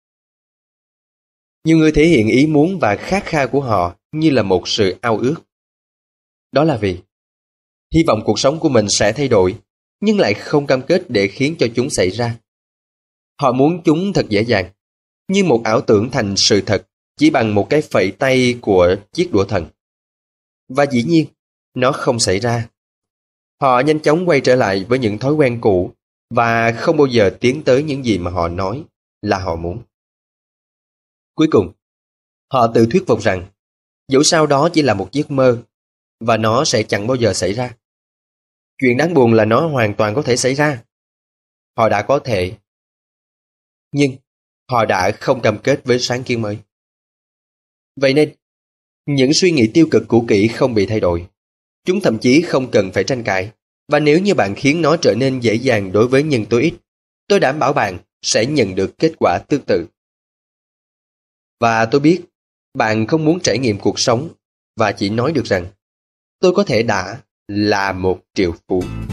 Nhiều người thể hiện ý muốn và khát khao của họ như là một sự ao ước. Đó là vì hy vọng cuộc sống của mình sẽ thay đổi, nhưng lại không cam kết để khiến cho chúng xảy ra. Họ muốn chúng thật dễ dàng, như một ảo tưởng thành sự thật chỉ bằng một cái phẩy tay của chiếc đũa thần. Và dĩ nhiên, nó không xảy ra. Họ nhanh chóng quay trở lại với những thói quen cũ và không bao giờ tiến tới những gì mà họ nói là họ muốn. Cuối cùng, họ tự thuyết phục rằng dẫu sao đó chỉ là một giấc mơ và nó sẽ chẳng bao giờ xảy ra. Chuyện đáng buồn là nó hoàn toàn có thể xảy ra. Họ đã có thể, nhưng họ đã không cam kết với sáng kiến mới. Vậy nên, những suy nghĩ tiêu cực cũ kỹ không bị thay đổi. Chúng thậm chí không cần phải tranh cãi. Và nếu như bạn khiến nó trở nên dễ dàng đối với nhân tố X, tôi đảm bảo bạn sẽ nhận được kết quả tương tự. Và tôi biết, bạn không muốn trải nghiệm cuộc sống và chỉ nói được rằng tôi có thể đã là một triệu phú.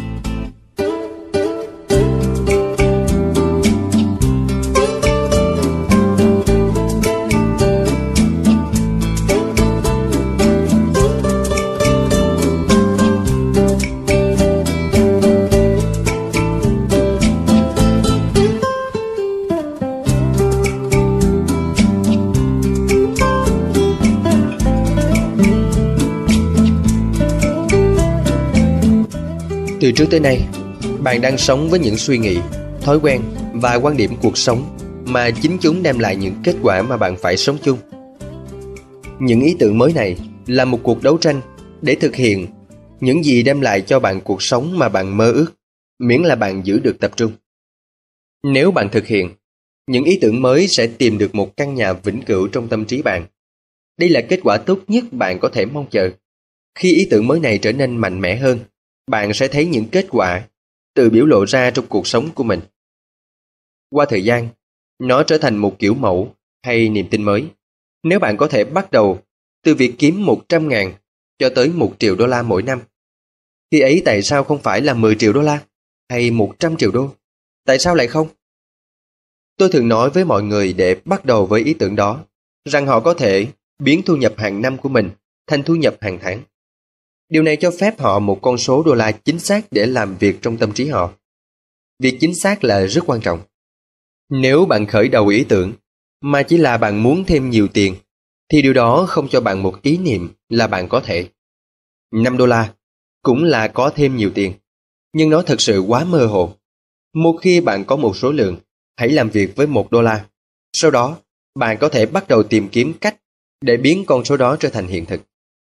Từ trước tới nay, bạn đang sống với những suy nghĩ, thói quen và quan điểm cuộc sống mà chính chúng đem lại những kết quả mà bạn phải sống chung. Những ý tưởng mới này là một cuộc đấu tranh để thực hiện những gì đem lại cho bạn cuộc sống mà bạn mơ ước, miễn là bạn giữ được tập trung. Nếu bạn thực hiện, những ý tưởng mới sẽ tìm được một căn nhà vĩnh cửu trong tâm trí bạn. Đây là kết quả tốt nhất bạn có thể mong chờ. Khi ý tưởng mới này trở nên mạnh mẽ hơn, bạn sẽ thấy những kết quả tự biểu lộ ra trong cuộc sống của mình. Qua thời gian, nó trở thành một kiểu mẫu hay niềm tin mới. Nếu bạn có thể bắt đầu từ việc kiếm 100.000 cho tới 1 triệu đô la mỗi năm, thì ấy tại sao không phải là 10 triệu đô la hay 100 triệu đô? Tại sao lại không? Tôi thường nói với mọi người để bắt đầu với ý tưởng đó, rằng họ có thể biến thu nhập hàng năm của mình thành thu nhập hàng tháng. Điều này cho phép họ một con số đô la chính xác để làm việc trong tâm trí họ. Việc chính xác là rất quan trọng. Nếu bạn khởi đầu ý tưởng mà chỉ là bạn muốn thêm nhiều tiền, thì điều đó không cho bạn một ý niệm là bạn có thể. 5 đô la cũng là có thêm nhiều tiền, nhưng nó thực sự quá mơ hồ. Một khi bạn có một số lượng, hãy làm việc với 1 đô la. Sau đó, bạn có thể bắt đầu tìm kiếm cách để biến con số đó trở thành hiện thực.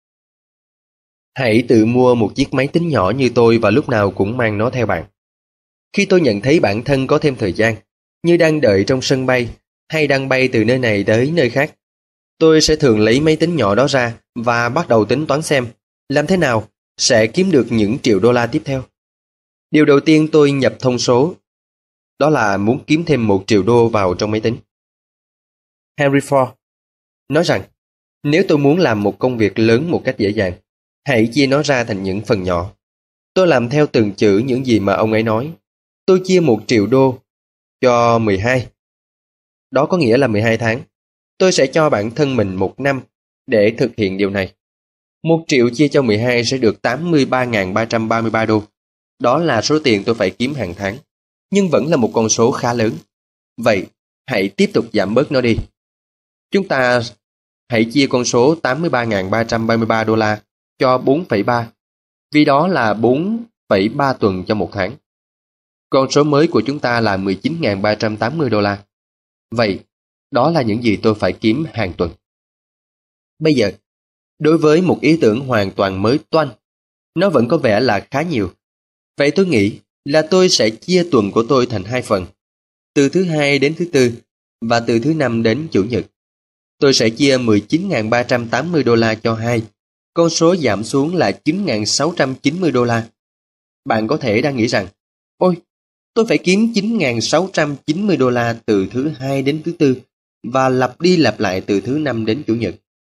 Hãy tự mua một chiếc máy tính nhỏ như tôi và lúc nào cũng mang nó theo bạn. Khi tôi nhận thấy bản thân có thêm thời gian, như đang đợi trong sân bay hay đang bay từ nơi này tới nơi khác, tôi sẽ thường lấy máy tính nhỏ đó ra và bắt đầu tính toán xem làm thế nào sẽ kiếm được những triệu đô la tiếp theo. Điều đầu tiên tôi nhập thông số, đó là muốn kiếm thêm 1 triệu đô vào trong máy tính. Henry Ford nói rằng, nếu tôi muốn làm một công việc lớn một cách dễ dàng, hãy chia nó ra thành những phần nhỏ. Tôi làm theo từng chữ những gì mà ông ấy nói. Tôi chia 1 triệu đô cho 12. Đó có nghĩa là 12 tháng. Tôi sẽ cho bản thân mình 1 năm để thực hiện điều này. 1 triệu chia cho 12 sẽ được 83.333 đô. Đó là số tiền tôi phải kiếm hàng tháng, nhưng vẫn là một con số khá lớn. Vậy, hãy tiếp tục giảm bớt nó đi. Chúng ta hãy chia con số 83.333 đô la cho 4,3, vì đó là 4,3 tuần cho một tháng. Con số mới của chúng ta là 19.380 đô la. Vậy, đó là những gì tôi phải kiếm hàng tuần. Bây giờ, đối với một ý tưởng hoàn toàn mới toanh, nó vẫn có vẻ là khá nhiều. Vậy tôi nghĩ là tôi sẽ chia tuần của tôi thành 2 phần, từ thứ Hai đến thứ Tư và từ thứ Năm đến Chủ nhật. Tôi sẽ chia 19.380 đô la cho 2, con số giảm xuống là 9.690 đô la. Bạn có thể đang nghĩ rằng, ôi, tôi phải kiếm 9.690 đô la từ thứ Hai đến thứ Tư và lặp đi lặp lại từ thứ Năm đến Chủ nhật.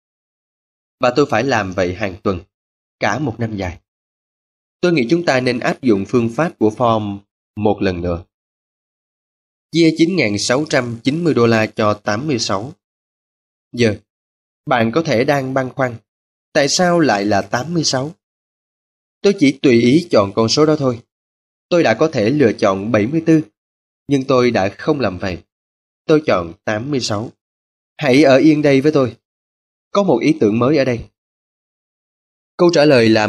Và tôi phải làm vậy hàng tuần, cả một năm dài. Tôi nghĩ chúng ta nên áp dụng phương pháp của Ford một lần nữa. Chia 9.690 đô la cho 86. Giờ, bạn có thể đang băn khoăn, tại sao lại là 86? Tôi chỉ tùy ý chọn con số đó thôi. Tôi đã có thể lựa chọn 74, nhưng tôi đã không làm vậy. Tôi chọn 86. Hãy ở yên đây với tôi. Có một ý tưởng mới ở đây. Câu trả lời là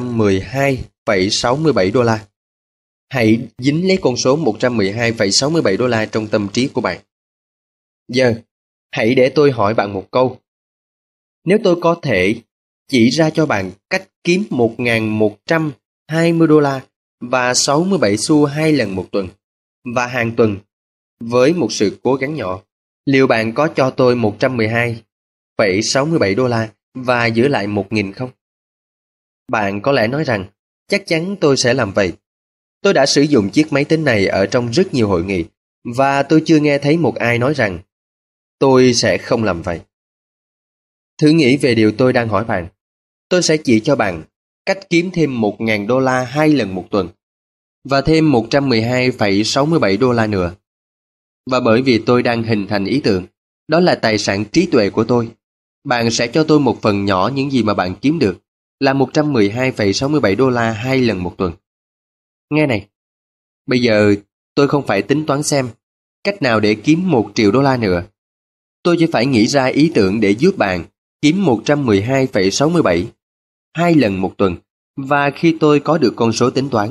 112,67 đô la. Hãy dính lấy con số 112,67 đô la trong tâm trí của bạn. Giờ, hãy để tôi hỏi bạn một câu. Nếu tôi có thể chỉ ra cho bạn cách kiếm 1.120 đô la và 67 xu 2 lần một tuần, và hàng tuần, với một sự cố gắng nhỏ, liệu bạn có cho tôi 112,67 đô la và giữ lại 1.000 không? Bạn có lẽ nói rằng, chắc chắn tôi sẽ làm vậy. Tôi đã sử dụng chiếc máy tính này ở trong rất nhiều hội nghị, và tôi chưa nghe thấy một ai nói rằng, tôi sẽ không làm vậy. Thử nghĩ về điều tôi đang hỏi bạn. Tôi sẽ chỉ cho bạn cách kiếm thêm 1.000 đô la 2 lần một tuần, và thêm 112,67 đô la nữa. Và bởi vì tôi đang hình thành ý tưởng, đó là tài sản trí tuệ của tôi, bạn sẽ cho tôi một phần nhỏ những gì mà bạn kiếm được, là 112,67 đô la 2 lần một tuần. Nghe này, bây giờ tôi không phải tính toán xem cách nào để kiếm 1 triệu đô la nữa. Tôi chỉ phải nghĩ ra ý tưởng để giúp bạn kiếm 112,67 2 lần một tuần, và khi tôi có được con số tính toán,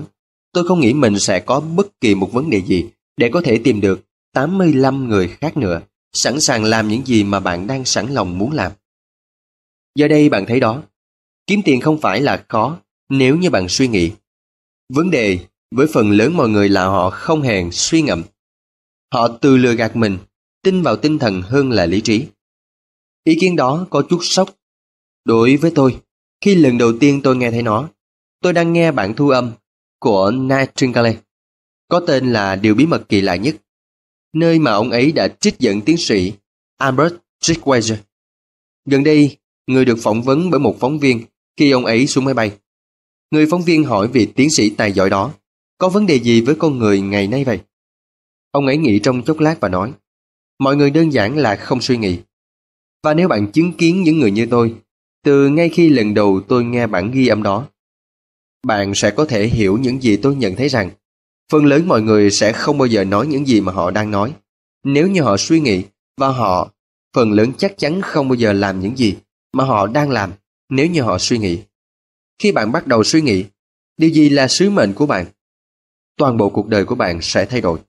Tôi không nghĩ mình sẽ có bất kỳ một vấn đề gì để có thể tìm được 85 người khác nữa, sẵn sàng làm những gì mà bạn đang sẵn lòng muốn làm. Giờ đây bạn thấy đó, kiếm tiền không phải là khó nếu như bạn suy nghĩ. Vấn đề với phần lớn mọi người là họ không hề suy ngẫm. Họ tự lừa gạt mình, tin vào tinh thần hơn là lý trí. Ý kiến đó có chút sốc đối với tôi. Khi lần đầu tiên tôi nghe thấy nó, tôi đang nghe bản thu âm của Nightingale, có tên là Điều bí mật kỳ lạ nhất, nơi mà ông ấy đã trích dẫn tiến sĩ Albert Schweitzer. Gần đây, người được phỏng vấn bởi một phóng viên khi ông ấy xuống máy bay. Người phóng viên hỏi vị tiến sĩ tài giỏi đó, có vấn đề gì với con người ngày nay vậy? Ông ấy nghĩ trong chốc lát và nói, mọi người đơn giản là không suy nghĩ. Và nếu bạn chứng kiến những người như tôi, từ ngay khi lần đầu tôi nghe bản ghi âm đó, bạn sẽ có thể hiểu những gì tôi nhận thấy rằng phần lớn mọi người sẽ không bao giờ nói những gì mà họ đang nói. Nếu như họ suy nghĩ, và họ phần lớn chắc chắn không bao giờ làm những gì mà họ đang làm nếu như họ suy nghĩ. Khi bạn bắt đầu suy nghĩ, điều gì là sứ mệnh của bạn? Toàn bộ cuộc đời của bạn sẽ thay đổi.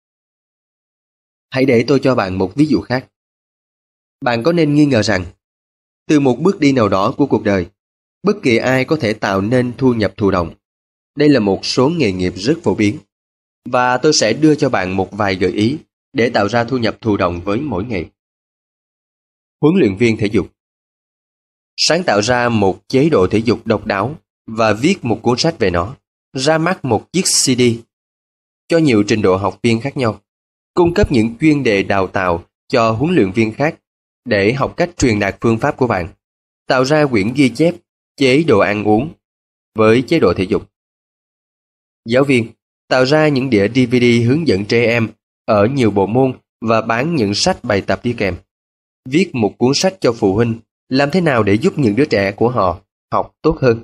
Hãy để tôi cho bạn một ví dụ khác. Bạn có nên nghi ngờ rằng, từ một bước đi nào đó của cuộc đời, bất kỳ ai có thể tạo nên thu nhập thụ động. Đây là một số nghề nghiệp rất phổ biến. Và tôi sẽ đưa cho bạn một vài gợi ý để tạo ra thu nhập thụ động với mỗi nghề. Huấn luyện viên thể dục. Sáng tạo ra một chế độ thể dục độc đáo và viết một cuốn sách về nó. Ra mắt một chiếc CD cho nhiều trình độ học viên khác nhau. Cung cấp những chuyên đề đào tạo cho huấn luyện viên khác để học cách truyền đạt phương pháp của bạn. Tạo ra quyển ghi chép chế độ ăn uống với chế độ thể dục. Giáo viên tạo ra những đĩa DVD hướng dẫn trẻ em ở nhiều bộ môn và bán những sách bài tập đi kèm. Viết một cuốn sách cho phụ huynh làm thế nào để giúp những đứa trẻ của họ học tốt hơn.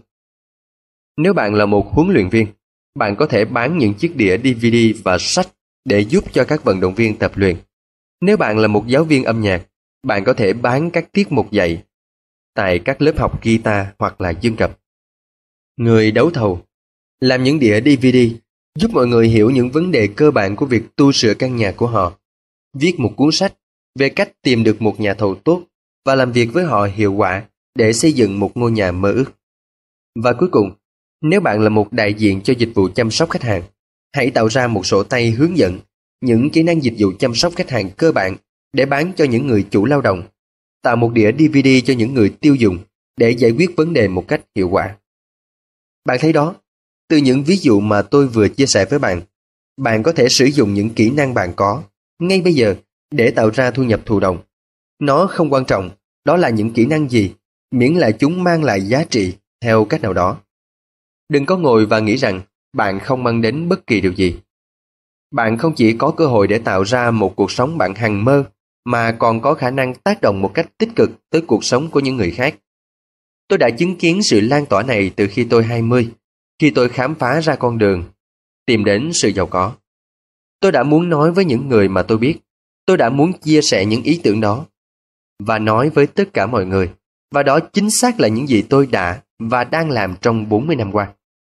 Nếu bạn là một huấn luyện viên, bạn có thể bán những chiếc đĩa DVD và sách để giúp cho các vận động viên tập luyện. Nếu bạn là một giáo viên âm nhạc, bạn có thể bán các tiết mục dạy tại các lớp học guitar hoặc là dương cầm. Người đấu thầu làm những đĩa DVD giúp mọi người hiểu những vấn đề cơ bản của việc tu sửa căn nhà của họ. Viết một cuốn sách về cách tìm được một nhà thầu tốt và làm việc với họ hiệu quả để xây dựng một ngôi nhà mơ ước. Và cuối cùng, nếu bạn là một đại diện cho dịch vụ chăm sóc khách hàng, hãy tạo ra một sổ tay hướng dẫn những kỹ năng dịch vụ chăm sóc khách hàng cơ bản để bán cho những người chủ lao động. Tạo một đĩa DVD cho những người tiêu dùng để giải quyết vấn đề một cách hiệu quả. Bạn thấy đó, từ những ví dụ mà tôi vừa chia sẻ với bạn, bạn có thể sử dụng những kỹ năng bạn có ngay bây giờ để tạo ra thu nhập thụ động. Nó không quan trọng đó là những kỹ năng gì, miễn là chúng mang lại giá trị theo cách nào đó. Đừng có ngồi và nghĩ rằng bạn không mang đến bất kỳ điều gì. Bạn không chỉ có cơ hội để tạo ra một cuộc sống bạn hằng mơ, mà còn có khả năng tác động một cách tích cực tới cuộc sống của những người khác. Tôi đã chứng kiến sự lan tỏa này từ khi tôi 20, khi tôi khám phá ra con đường tìm đến sự giàu có. Tôi đã muốn nói với những người mà tôi biết, tôi đã muốn chia sẻ những ý tưởng đó và nói với tất cả mọi người, và đó chính xác là những gì tôi đã và đang làm trong 40 năm qua.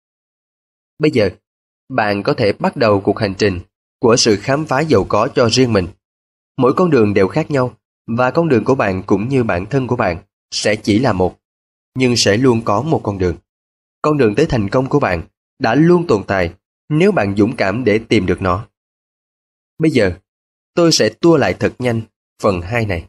Bây giờ, bạn có thể bắt đầu cuộc hành trình của sự khám phá giàu có cho riêng mình. Mỗi con đường đều khác nhau, và con đường của bạn cũng như bản thân của bạn sẽ chỉ là một, nhưng sẽ luôn có một con đường. Con đường tới thành công của bạn đã luôn tồn tại nếu bạn dũng cảm để tìm được nó. Bây giờ, tôi sẽ tua lại thật nhanh phần 2 này.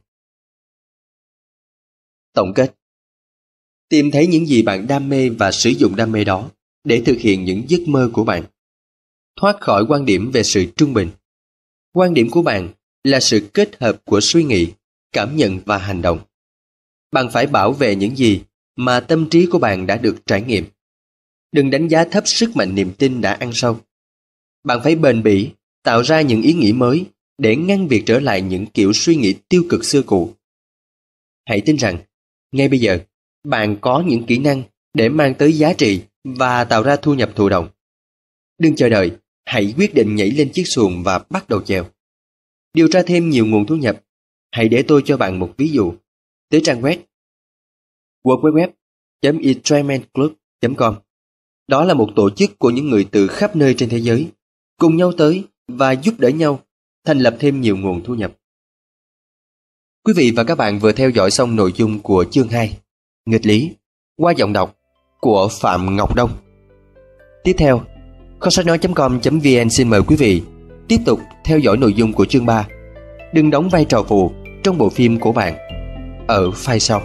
Tổng kết. Tìm thấy những gì bạn đam mê và sử dụng đam mê đó để thực hiện những giấc mơ của bạn. Thoát khỏi quan điểm về sự trung bình. Quan điểm của bạn là sự kết hợp của suy nghĩ, cảm nhận và hành động. Bạn phải bảo vệ những gì mà tâm trí của bạn đã được trải nghiệm. Đừng đánh giá thấp sức mạnh niềm tin đã ăn sâu. Bạn phải bền bỉ, tạo ra những ý nghĩ mới để ngăn việc trở lại những kiểu suy nghĩ tiêu cực xưa cũ. Hãy tin rằng, ngay bây giờ, bạn có những kỹ năng để mang tới giá trị và tạo ra thu nhập thụ động. Đừng chờ đợi, hãy quyết định nhảy lên chiếc xuồng và bắt đầu chèo. Điều tra thêm nhiều nguồn thu nhập. Hãy để tôi cho bạn một ví dụ. Tới trang web www.enjoymentclub.com. Đó là một tổ chức của những người từ khắp nơi trên thế giới, cùng nhau tới và giúp đỡ nhau, thành lập thêm nhiều nguồn thu nhập. Quý vị và các bạn vừa theo dõi xong nội dung của chương 2, nghịch lý, qua giọng đọc của Phạm Ngọc Đông. Tiếp theo, kho sách nói.com.vn xin mời quý vị tiếp tục theo dõi nội dung của chương 3, đừng đóng vai trò phụ trong bộ phim của bạn, ở file sau.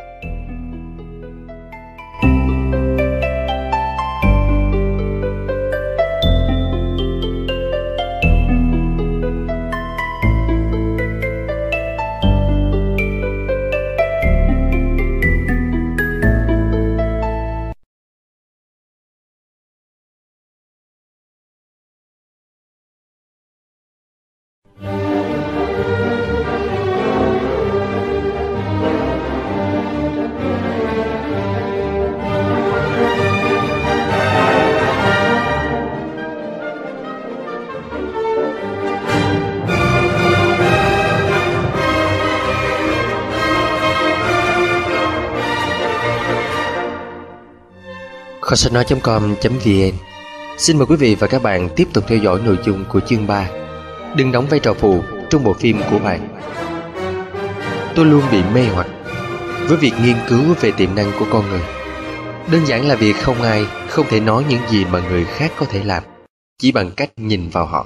Kho sách nói.com.vn xin mời quý vị và các bạn tiếp tục theo dõi nội dung của chương 3, đừng đóng vai trò phụ trong bộ phim của bạn. Tôi luôn bị mê hoặc với việc nghiên cứu về tiềm năng của con người. Đơn giản là việc không ai không thể nói những gì mà người khác có thể làm chỉ bằng cách nhìn vào họ.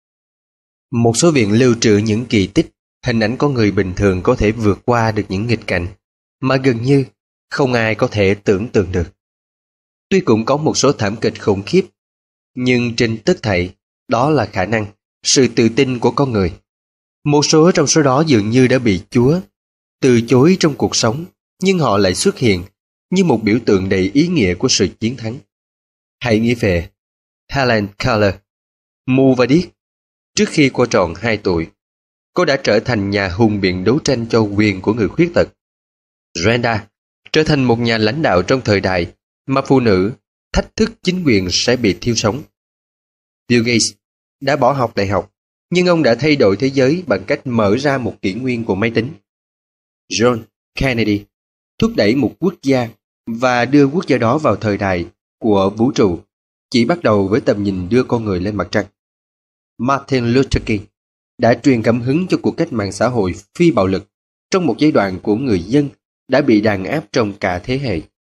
Một số viện lưu trữ những kỳ tích, hình ảnh con người bình thường có thể vượt qua được những nghịch cảnh mà gần như không ai có thể tưởng tượng được. Tuy cũng có một số thảm kịch khủng khiếp, nhưng trên tất thảy, đó là khả năng, sự tự tin của con người. Một số trong số đó dường như đã bị Chúa từ chối trong cuộc sống, nhưng họ lại xuất hiện như một biểu tượng đầy ý nghĩa của sự chiến thắng. Hãy nghĩ về Helen Keller, mù và điếc. Trước khi cô tròn 2 tuổi, cô đã trở thành nhà hùng biện đấu tranh cho quyền của người khuyết tật. Brenda trở thành một nhà lãnh đạo trong thời đại mà phụ nữ thách thức chính quyền sẽ bị thiêu sống. Bill Gates đã bỏ học đại học, nhưng ông đã thay đổi thế giới bằng cách mở ra một kỷ nguyên của máy tính. John Kennedy thúc đẩy một quốc gia và đưa quốc gia đó vào thời đại của vũ trụ, chỉ bắt đầu với tầm nhìn đưa con người lên mặt trăng. Martin Luther King đã truyền cảm hứng cho cuộc cách mạng xã hội phi bạo lực trong một giai đoạn của người dân đã bị đàn áp trong cả thế hệ.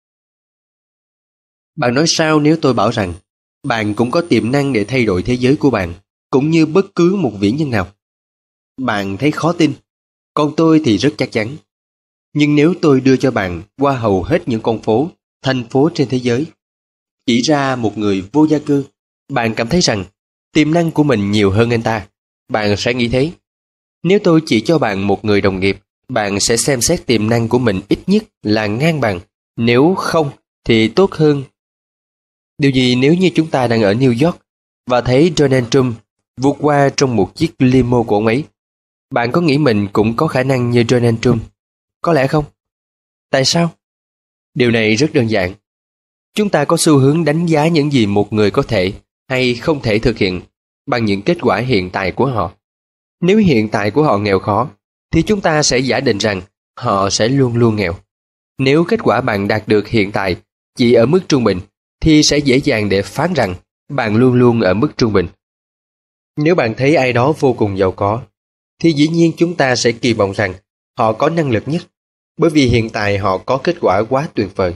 Bạn nói sao nếu tôi bảo rằng bạn cũng có tiềm năng để thay đổi thế giới của bạn, cũng như bất cứ một vĩ nhân nào? Bạn thấy khó tin, còn tôi thì rất chắc chắn. Nhưng nếu tôi đưa cho bạn qua hầu hết những con phố, thành phố trên thế giới, chỉ ra một người vô gia cư, bạn cảm thấy rằng tiềm năng của mình nhiều hơn anh ta, bạn sẽ nghĩ thế. Nếu tôi chỉ cho bạn một người đồng nghiệp, bạn sẽ xem xét tiềm năng của mình ít nhất là ngang bằng, nếu không thì tốt hơn. Điều gì nếu như chúng ta đang ở New York và thấy Donald Trump vượt qua trong một chiếc limo của ông ấy? Bạn có nghĩ mình cũng có khả năng như Donald Trump? Có lẽ không. Tại sao? Điều này rất đơn giản. Chúng ta có xu hướng đánh giá những gì một người có thể hay không thể thực hiện bằng những kết quả hiện tại của họ. Nếu hiện tại của họ nghèo khó, thì chúng ta sẽ giả định rằng họ sẽ luôn luôn nghèo. Nếu kết quả bạn đạt được hiện tại chỉ ở mức trung bình, thì sẽ dễ dàng để phán rằng bạn luôn luôn ở mức trung bình. Nếu bạn thấy ai đó vô cùng giàu có, thì dĩ nhiên chúng ta sẽ kỳ vọng rằng họ có năng lực nhất, bởi vì hiện tại họ có kết quả quá tuyệt vời.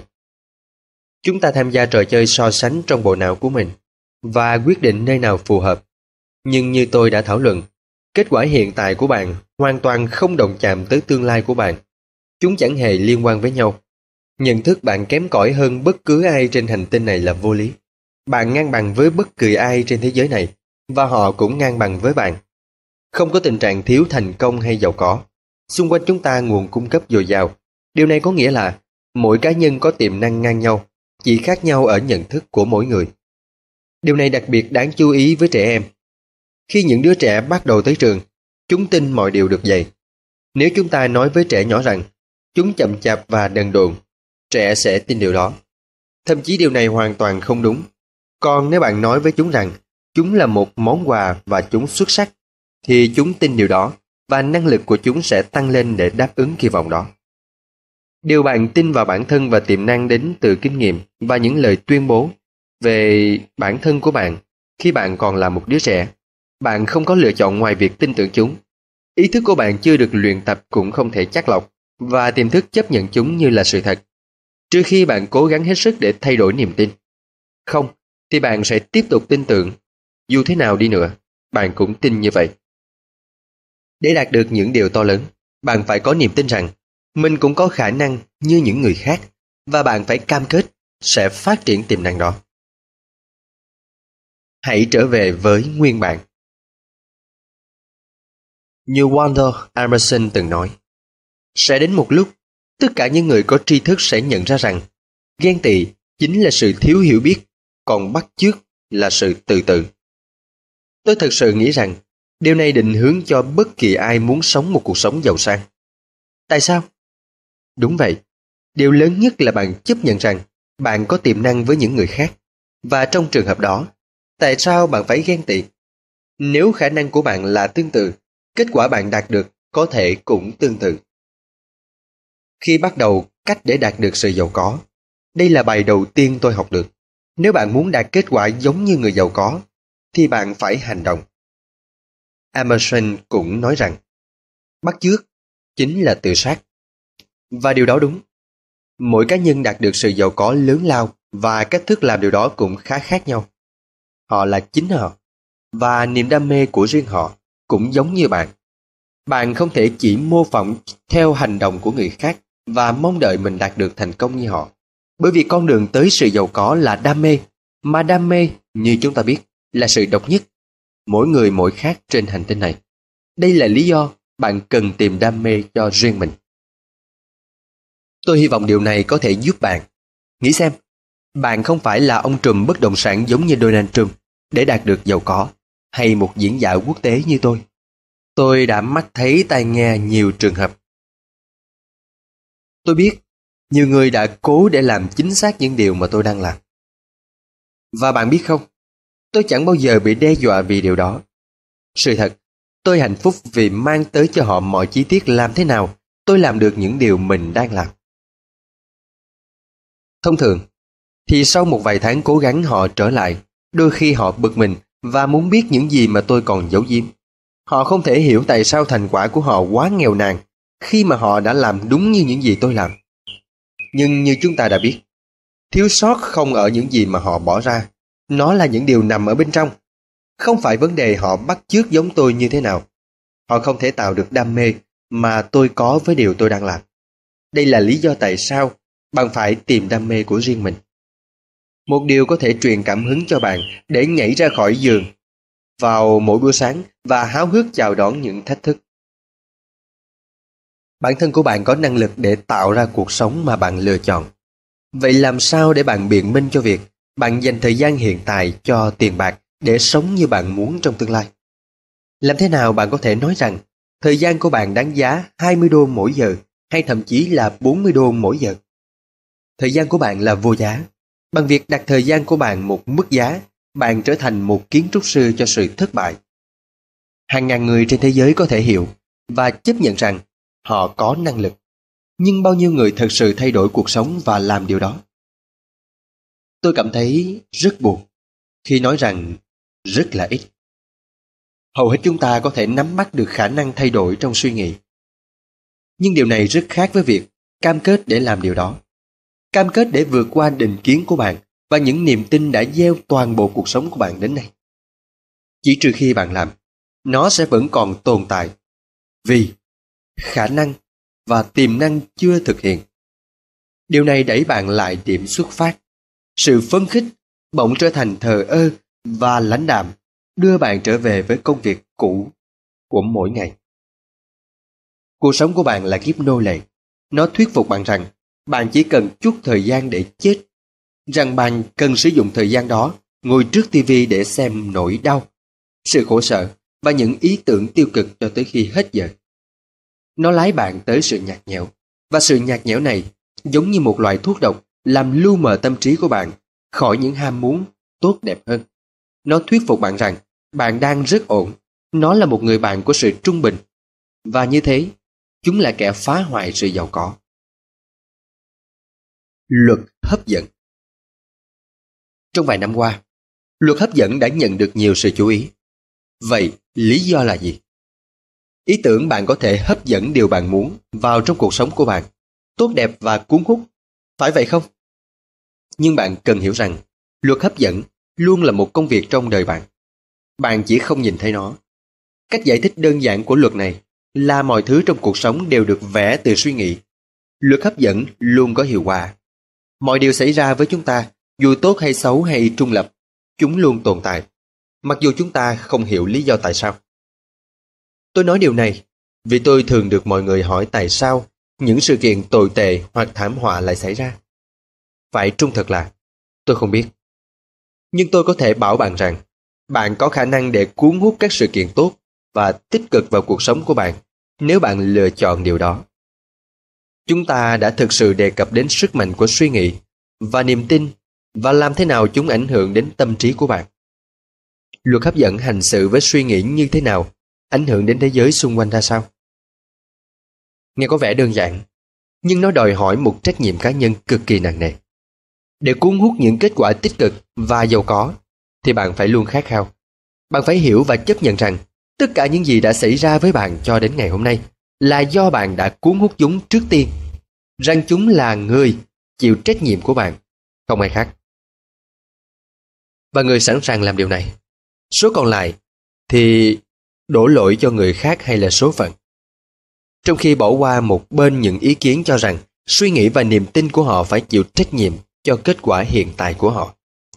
Chúng ta tham gia trò chơi so sánh trong bộ não của mình và quyết định nơi nào phù hợp. Nhưng như tôi đã thảo luận, kết quả hiện tại của bạn hoàn toàn không đồng chạm tới tương lai của bạn. Chúng chẳng hề liên quan với nhau. Nhận thức bạn kém cỏi hơn bất cứ ai trên hành tinh này là vô lý. Bạn ngang bằng với bất kỳ ai trên thế giới này, và họ cũng ngang bằng với bạn. Không có tình trạng thiếu thành công hay giàu có. Xung quanh chúng ta nguồn cung cấp dồi dào. Điều này có nghĩa là mỗi cá nhân có tiềm năng ngang nhau, chỉ khác nhau ở nhận thức của mỗi người. Điều này đặc biệt đáng chú ý với trẻ em. Khi những đứa trẻ bắt đầu tới trường, chúng tin mọi điều được dạy. Nếu chúng ta nói với trẻ nhỏ rằng chúng chậm chạp và đần độn, trẻ sẽ tin điều đó. Thậm chí điều này hoàn toàn không đúng. Còn nếu bạn nói với chúng rằng chúng là một món quà và chúng xuất sắc, thì chúng tin điều đó và năng lực của chúng sẽ tăng lên để đáp ứng kỳ vọng đó. Điều bạn tin vào bản thân và tiềm năng đến từ kinh nghiệm và những lời tuyên bố, về bản thân của bạn. Khi bạn còn là một đứa trẻ, bạn không có lựa chọn ngoài việc tin tưởng chúng. Ý thức của bạn chưa được luyện tập cũng không thể chắt lọc và tiềm thức chấp nhận chúng như là sự thật. Trừ khi bạn cố gắng hết sức để thay đổi niềm tin. Không, thì bạn sẽ tiếp tục tin tưởng. Dù thế nào đi nữa, bạn cũng tin như vậy. Để đạt được những điều to lớn, bạn phải có niềm tin rằng mình cũng có khả năng như những người khác, và bạn phải cam kết sẽ phát triển tiềm năng đó. Hãy trở về với nguyên bản. Như Walter Emerson từng nói, sẽ đến một lúc, tất cả những người có tri thức sẽ nhận ra rằng ghen tị chính là sự thiếu hiểu biết, còn bắt chước là sự tự tự. Tôi thật sự nghĩ rằng điều này định hướng cho bất kỳ ai muốn sống một cuộc sống giàu sang. Tại sao? Đúng vậy, điều lớn nhất là bạn chấp nhận rằng bạn có tiềm năng với những người khác, và trong trường hợp đó, tại sao bạn phải ghen tị? Nếu khả năng của bạn là tương tự, kết quả bạn đạt được có thể cũng tương tự. Khi bắt đầu cách để đạt được sự giàu có, đây là bài đầu tiên tôi học được. Nếu bạn muốn đạt kết quả giống như người giàu có, thì bạn phải hành động. Emerson cũng nói rằng, bắt chước chính là tự sát. Và điều đó đúng. Mỗi cá nhân đạt được sự giàu có lớn lao và cách thức làm điều đó cũng khá khác nhau. Họ là chính họ, và niềm đam mê của riêng họ cũng giống như bạn. Bạn không thể chỉ mô phỏng theo hành động của người khác và mong đợi mình đạt được thành công như họ. Bởi vì con đường tới sự giàu có là đam mê, mà đam mê, như chúng ta biết, là sự độc nhất. Mỗi người mỗi khác trên hành tinh này. Đây là lý do bạn cần tìm đam mê cho riêng mình. Tôi hy vọng điều này có thể giúp bạn. Nghĩ xem, bạn không phải là ông trùm bất động sản giống như Donald Trump để đạt được giàu có, hay một diễn giả quốc tế như tôi. Tôi đã mắt thấy tai nghe nhiều trường hợp. Tôi biết, nhiều người đã cố để làm chính xác những điều mà tôi đang làm. Và bạn biết không, tôi chẳng bao giờ bị đe dọa vì điều đó. Sự thật, tôi hạnh phúc vì mang tới cho họ mọi chi tiết làm thế nào tôi làm được những điều mình đang làm. Thông thường, thì sau một vài tháng cố gắng họ trở lại, đôi khi họ bực mình và muốn biết những gì mà tôi còn giấu giếm. Họ không thể hiểu tại sao thành quả của họ quá nghèo nàn khi mà họ đã làm đúng như những gì tôi làm. Nhưng như chúng ta đã biết, thiếu sót không ở những gì mà họ bỏ ra, nó là những điều nằm ở bên trong. Không phải vấn đề họ bắt chước giống tôi như thế nào. Họ không thể tạo được đam mê mà tôi có với điều tôi đang làm. Đây là lý do tại sao bạn phải tìm đam mê của riêng mình. Một điều có thể truyền cảm hứng cho bạn để nhảy ra khỏi giường vào mỗi buổi sáng và háo hức chào đón những thách thức. Bản thân của bạn có năng lực để tạo ra cuộc sống mà bạn lựa chọn. Vậy làm sao để bạn biện minh cho việc bạn dành thời gian hiện tại cho tiền bạc để sống như bạn muốn trong tương lai? Làm thế nào bạn có thể nói rằng thời gian của bạn đáng giá 20 đô mỗi giờ hay thậm chí là 40 đô mỗi giờ? Thời gian của bạn là vô giá. Bằng việc đặt thời gian của bạn một mức giá, bạn trở thành một kiến trúc sư cho sự thất bại. Hàng ngàn người trên thế giới có thể hiểu và chấp nhận rằng họ có năng lực. Nhưng bao nhiêu người thật sự thay đổi cuộc sống và làm điều đó? Tôi cảm thấy rất buồn khi nói rằng rất là ít. Hầu hết chúng ta có thể nắm bắt được khả năng thay đổi trong suy nghĩ. Nhưng điều này rất khác với việc cam kết để làm điều đó. Cam kết để vượt qua định kiến của bạn và những niềm tin đã gieo toàn bộ cuộc sống của bạn đến nay. Chỉ trừ khi bạn làm, nó sẽ vẫn còn tồn tại. Vì khả năng và tiềm năng chưa thực hiện. Điều này đẩy bạn lại điểm xuất phát. Sự phấn khích bỗng trở thành thờ ơ và lãnh đạm, đưa bạn trở về với công việc cũ của mỗi ngày. Cuộc sống của bạn là kiếp nô lệ. Nó thuyết phục bạn rằng bạn chỉ cần chút thời gian để chết, rằng bạn cần sử dụng thời gian đó ngồi trước tivi để xem nỗi đau, sự khổ sở và những ý tưởng tiêu cực cho tới khi hết giờ. Nó lái bạn tới sự nhạt nhẽo, và sự nhạt nhẽo này giống như một loại thuốc độc làm lu mờ tâm trí của bạn khỏi những ham muốn tốt đẹp hơn. Nó thuyết phục bạn rằng bạn đang rất ổn, nó là một người bạn của sự trung bình, và như thế, chúng là kẻ phá hoại sự giàu có. Luật hấp dẫn. Trong vài năm qua, luật hấp dẫn đã nhận được nhiều sự chú ý. Vậy, lý do là gì? Ý tưởng bạn có thể hấp dẫn điều bạn muốn vào trong cuộc sống của bạn, tốt đẹp và cuốn hút, phải vậy không? Nhưng bạn cần hiểu rằng, luật hấp dẫn luôn là một công việc trong đời bạn. Bạn chỉ không nhìn thấy nó. Cách giải thích đơn giản của luật này là mọi thứ trong cuộc sống đều được vẽ từ suy nghĩ. Luật hấp dẫn luôn có hiệu quả. Mọi điều xảy ra với chúng ta, dù tốt hay xấu hay trung lập, chúng luôn tồn tại, mặc dù chúng ta không hiểu lý do tại sao. Tôi nói điều này vì tôi thường được mọi người hỏi tại sao những sự kiện tồi tệ hoặc thảm họa lại xảy ra. Phải trung thực là tôi không biết. Nhưng tôi có thể bảo bạn rằng bạn có khả năng để cuốn hút các sự kiện tốt và tích cực vào cuộc sống của bạn nếu bạn lựa chọn điều đó. Chúng ta đã thực sự đề cập đến sức mạnh của suy nghĩ và niềm tin và làm thế nào chúng ảnh hưởng đến tâm trí của bạn. Luật hấp dẫn hành xử với suy nghĩ như thế nào, ảnh hưởng đến thế giới xung quanh ra sao? Nghe có vẻ đơn giản, nhưng nó đòi hỏi một trách nhiệm cá nhân cực kỳ nặng nề. Để cuốn hút những kết quả tích cực và giàu có, thì bạn phải luôn khát khao. Bạn phải hiểu và chấp nhận rằng tất cả những gì đã xảy ra với bạn cho đến ngày hôm nay là do bạn đã cuốn hút chúng trước tiên, rằng chúng là người chịu trách nhiệm của bạn, không ai khác. Và người sẵn sàng làm điều này. Số còn lại thì đổ lỗi cho người khác hay là số phận. Trong khi bỏ qua một bên những ý kiến cho rằng suy nghĩ và niềm tin của họ phải chịu trách nhiệm cho kết quả hiện tại của họ.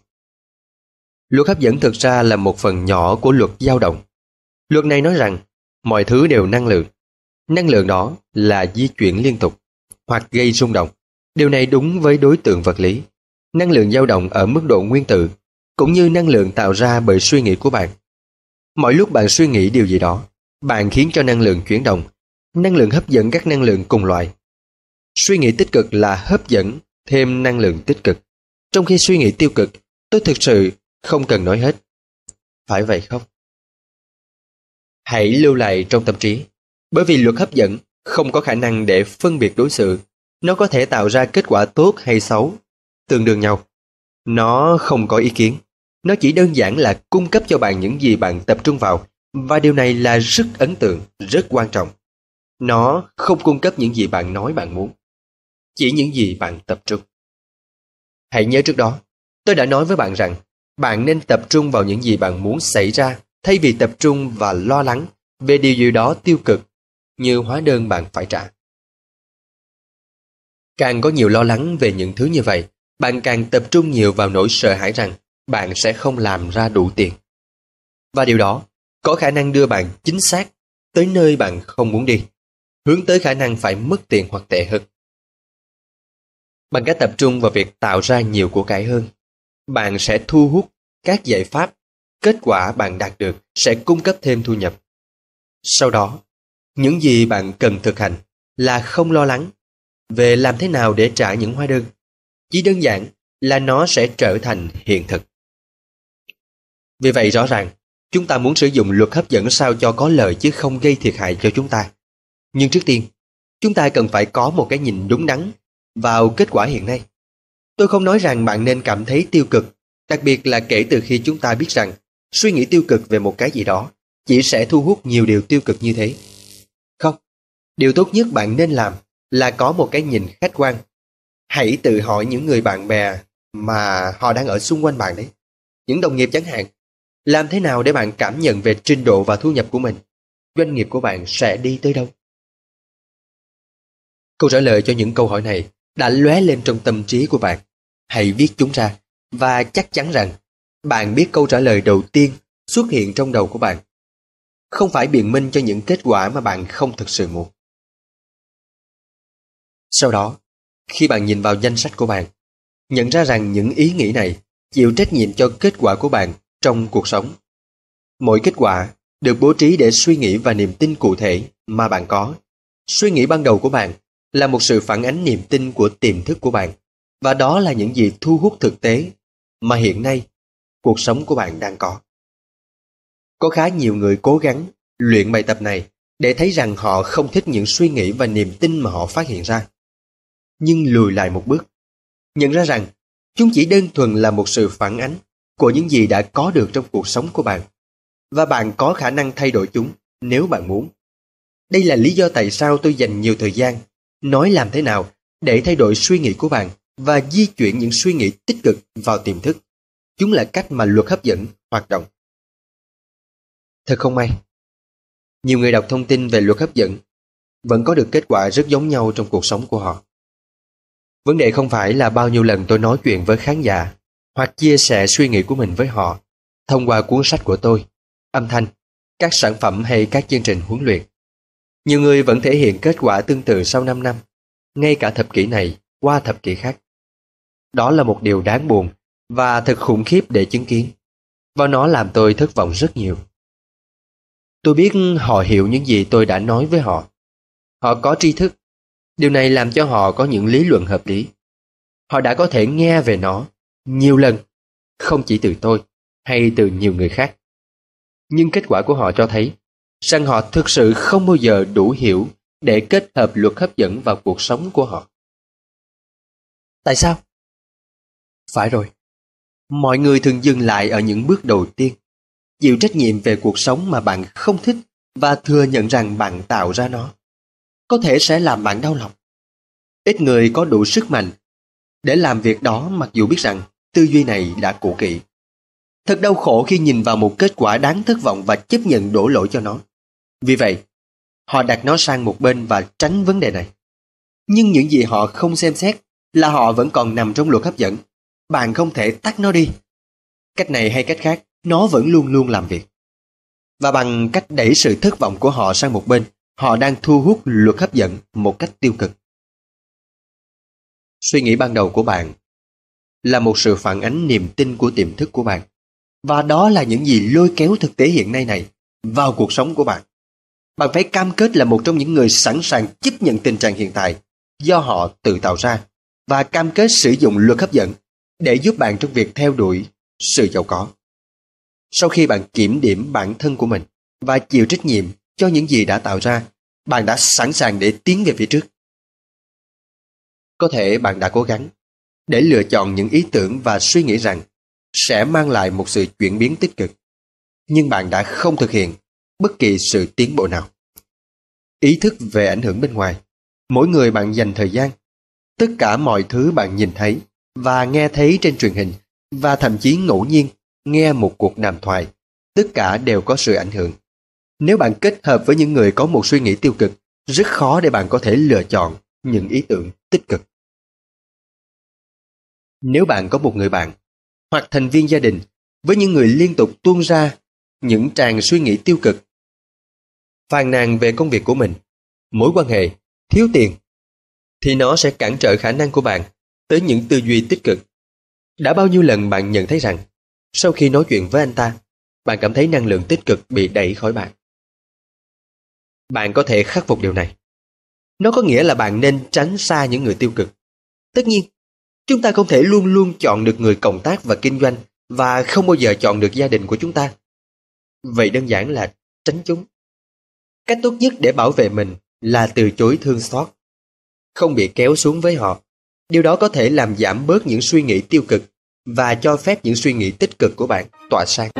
Luật hấp dẫn thực ra là một phần nhỏ của luật dao động. Luật này nói rằng mọi thứ đều năng lượng. Năng lượng đó là di chuyển liên tục hoặc gây rung động. Điều này đúng với đối tượng vật lý. Năng lượng dao động ở mức độ nguyên tử, cũng như năng lượng tạo ra bởi suy nghĩ của bạn. Mỗi lúc bạn suy nghĩ điều gì đó, bạn khiến cho năng lượng chuyển động. Năng lượng hấp dẫn các năng lượng cùng loại. Suy nghĩ tích cực là hấp dẫn thêm năng lượng tích cực. Trong khi suy nghĩ tiêu cực, tôi thực sự không cần nói hết. Phải vậy không? Hãy lưu lại trong tâm trí. Bởi vì luật hấp dẫn không có khả năng để phân biệt đối xử. Nó có thể tạo ra kết quả tốt hay xấu, tương đương nhau. Nó không có ý kiến. Nó chỉ đơn giản là cung cấp cho bạn những gì bạn tập trung vào. Và điều này là rất ấn tượng, rất quan trọng. Nó không cung cấp những gì bạn nói bạn muốn, chỉ những gì bạn tập trung. Hãy nhớ trước đó, tôi đã nói với bạn rằng bạn nên tập trung vào những gì bạn muốn xảy ra thay vì tập trung và lo lắng về điều gì đó tiêu cực như hóa đơn bạn phải trả. Càng có nhiều lo lắng về những thứ như vậy, bạn càng tập trung nhiều vào nỗi sợ hãi rằng bạn sẽ không làm ra đủ tiền. Và điều đó có khả năng đưa bạn chính xác tới nơi bạn không muốn đi, hướng tới khả năng phải mất tiền hoặc tệ hơn. Bằng cách tập trung vào việc tạo ra nhiều của cải hơn, bạn sẽ thu hút các giải pháp, kết quả bạn đạt được sẽ cung cấp thêm thu nhập. Sau đó, những gì bạn cần thực hành là không lo lắng về làm thế nào để trả những hóa đơn. Chỉ đơn giản là nó sẽ trở thành hiện thực. Vì vậy rõ ràng, chúng ta muốn sử dụng luật hấp dẫn sao cho có lợi chứ không gây thiệt hại cho chúng ta. Nhưng trước tiên, chúng ta cần phải có một cái nhìn đúng đắn vào kết quả hiện nay. Tôi không nói rằng bạn nên cảm thấy tiêu cực, đặc biệt là kể từ khi chúng ta biết rằng suy nghĩ tiêu cực về một cái gì đó chỉ sẽ thu hút nhiều điều tiêu cực như thế. Không, điều tốt nhất bạn nên làm là có một cái nhìn khách quan. Hãy tự hỏi những người bạn bè mà họ đang ở xung quanh bạn đấy, những đồng nghiệp chẳng hạn. Làm thế nào để bạn cảm nhận về trình độ và thu nhập của mình? Doanh nghiệp của bạn sẽ đi tới đâu? Câu trả lời cho những câu hỏi này đã lóe lên trong tâm trí của bạn. Hãy viết chúng ra và chắc chắn rằng bạn biết câu trả lời đầu tiên xuất hiện trong đầu của bạn. Không phải biện minh cho những kết quả mà bạn không thực sự muốn. Sau đó, khi bạn nhìn vào danh sách của bạn, nhận ra rằng những ý nghĩ này chịu trách nhiệm cho kết quả của bạn trong cuộc sống. Mỗi kết quả được bố trí để suy nghĩ và niềm tin cụ thể mà bạn có. Suy nghĩ ban đầu của bạn là một sự phản ánh niềm tin của tiềm thức của bạn, và đó là những gì thu hút thực tế mà hiện nay cuộc sống của bạn đang có. Có khá nhiều người cố gắng luyện bài tập này để thấy rằng họ không thích những suy nghĩ và niềm tin mà họ phát hiện ra. Nhưng lùi lại một bước, nhận ra rằng Chúng chỉ đơn thuần là một sự phản ánh của những gì đã có được trong cuộc sống của bạn, và bạn có khả năng thay đổi chúng nếu bạn muốn. Đây là lý do tại sao tôi dành nhiều thời gian nói làm thế nào để thay đổi suy nghĩ của bạn và di chuyển những suy nghĩ tích cực vào tiềm thức. Chúng là cách mà luật hấp dẫn hoạt động. Thật không may, nhiều người đọc thông tin về luật hấp dẫn vẫn có được kết quả rất giống nhau trong cuộc sống của họ. Vấn đề không phải là bao nhiêu lần tôi nói chuyện với khán giả hoặc chia sẻ suy nghĩ của mình với họ thông qua cuốn sách của tôi, âm thanh, các sản phẩm hay các chương trình huấn luyện. Nhiều người vẫn thể hiện kết quả tương tự sau 5 năm, ngay cả thập kỷ này qua thập kỷ khác. Đó là một điều đáng buồn và thật khủng khiếp để chứng kiến, và nó làm tôi thất vọng rất nhiều. Tôi biết họ hiểu những gì tôi đã nói với họ. Họ có tri thức. Điều này làm cho họ có những lý luận hợp lý. Họ đã có thể nghe về nó nhiều lần, không chỉ từ tôi hay từ nhiều người khác. Nhưng kết quả của họ cho thấy rằng họ thực sự không bao giờ đủ hiểu để kết hợp luật hấp dẫn vào cuộc sống của họ. Tại sao? Phải rồi, mọi người thường dừng lại ở những bước đầu tiên, chịu trách nhiệm về cuộc sống mà bạn không thích và thừa nhận rằng bạn tạo ra nó. Có thể sẽ làm bạn đau lòng. Ít người có đủ sức mạnh để làm việc đó mặc dù biết rằng tư duy này đã cũ kỹ. Thật đau khổ khi nhìn vào một kết quả đáng thất vọng và chấp nhận đổ lỗi cho nó. Vì vậy, họ đặt nó sang một bên và tránh vấn đề này. Nhưng những gì họ không xem xét là họ vẫn còn nằm trong luật hấp dẫn. Bạn không thể tắt nó đi. Cách này hay cách khác, nó vẫn luôn luôn làm việc. Và bằng cách đẩy sự thất vọng của họ sang một bên, họ đang thu hút luật hấp dẫn một cách tiêu cực. Suy nghĩ ban đầu của bạn là một sự phản ánh niềm tin của tiềm thức của bạn. Và đó là những gì lôi kéo thực tế hiện nay này vào cuộc sống của bạn. Bạn phải cam kết là một trong những người sẵn sàng chấp nhận tình trạng hiện tại do họ tự tạo ra, và cam kết sử dụng luật hấp dẫn để giúp bạn trong việc theo đuổi sự giàu có. Sau khi bạn kiểm điểm bản thân của mình và chịu trách nhiệm cho những gì đã tạo ra, bạn đã sẵn sàng để tiến về phía trước. Có thể bạn đã cố gắng để lựa chọn những ý tưởng và suy nghĩ rằng sẽ mang lại một sự chuyển biến tích cực, nhưng bạn đã không thực hiện bất kỳ sự tiến bộ nào. Ý thức về ảnh hưởng bên ngoài, mỗi người bạn dành thời gian, tất cả mọi thứ bạn nhìn thấy và nghe thấy trên truyền hình, và thậm chí ngẫu nhiên nghe một cuộc đàm thoại, tất cả đều có sự ảnh hưởng. Nếu bạn kết hợp với những người có một suy nghĩ tiêu cực, rất khó để bạn có thể lựa chọn những ý tưởng tích cực. Nếu bạn có một người bạn hoặc thành viên gia đình với những người liên tục tuôn ra những tràng suy nghĩ tiêu cực, phàn nàn về công việc của mình, mối quan hệ, thiếu tiền, thì nó sẽ cản trở khả năng của bạn tới những tư duy tích cực. Đã bao nhiêu lần bạn nhận thấy rằng sau khi nói chuyện với anh ta, bạn cảm thấy năng lượng tích cực bị đẩy khỏi bạn? Bạn có thể khắc phục điều này. Nó có nghĩa là bạn nên tránh xa những người tiêu cực. Tất nhiên, chúng ta không thể luôn luôn chọn được người cộng tác và kinh doanh, và không bao giờ chọn được gia đình của chúng ta. Vậy đơn giản là tránh chúng. Cách tốt nhất để bảo vệ mình là từ chối thương xót, không bị kéo xuống với họ. Điều đó có thể làm giảm bớt những suy nghĩ tiêu cực và cho phép những suy nghĩ tích cực của bạn tỏa sáng.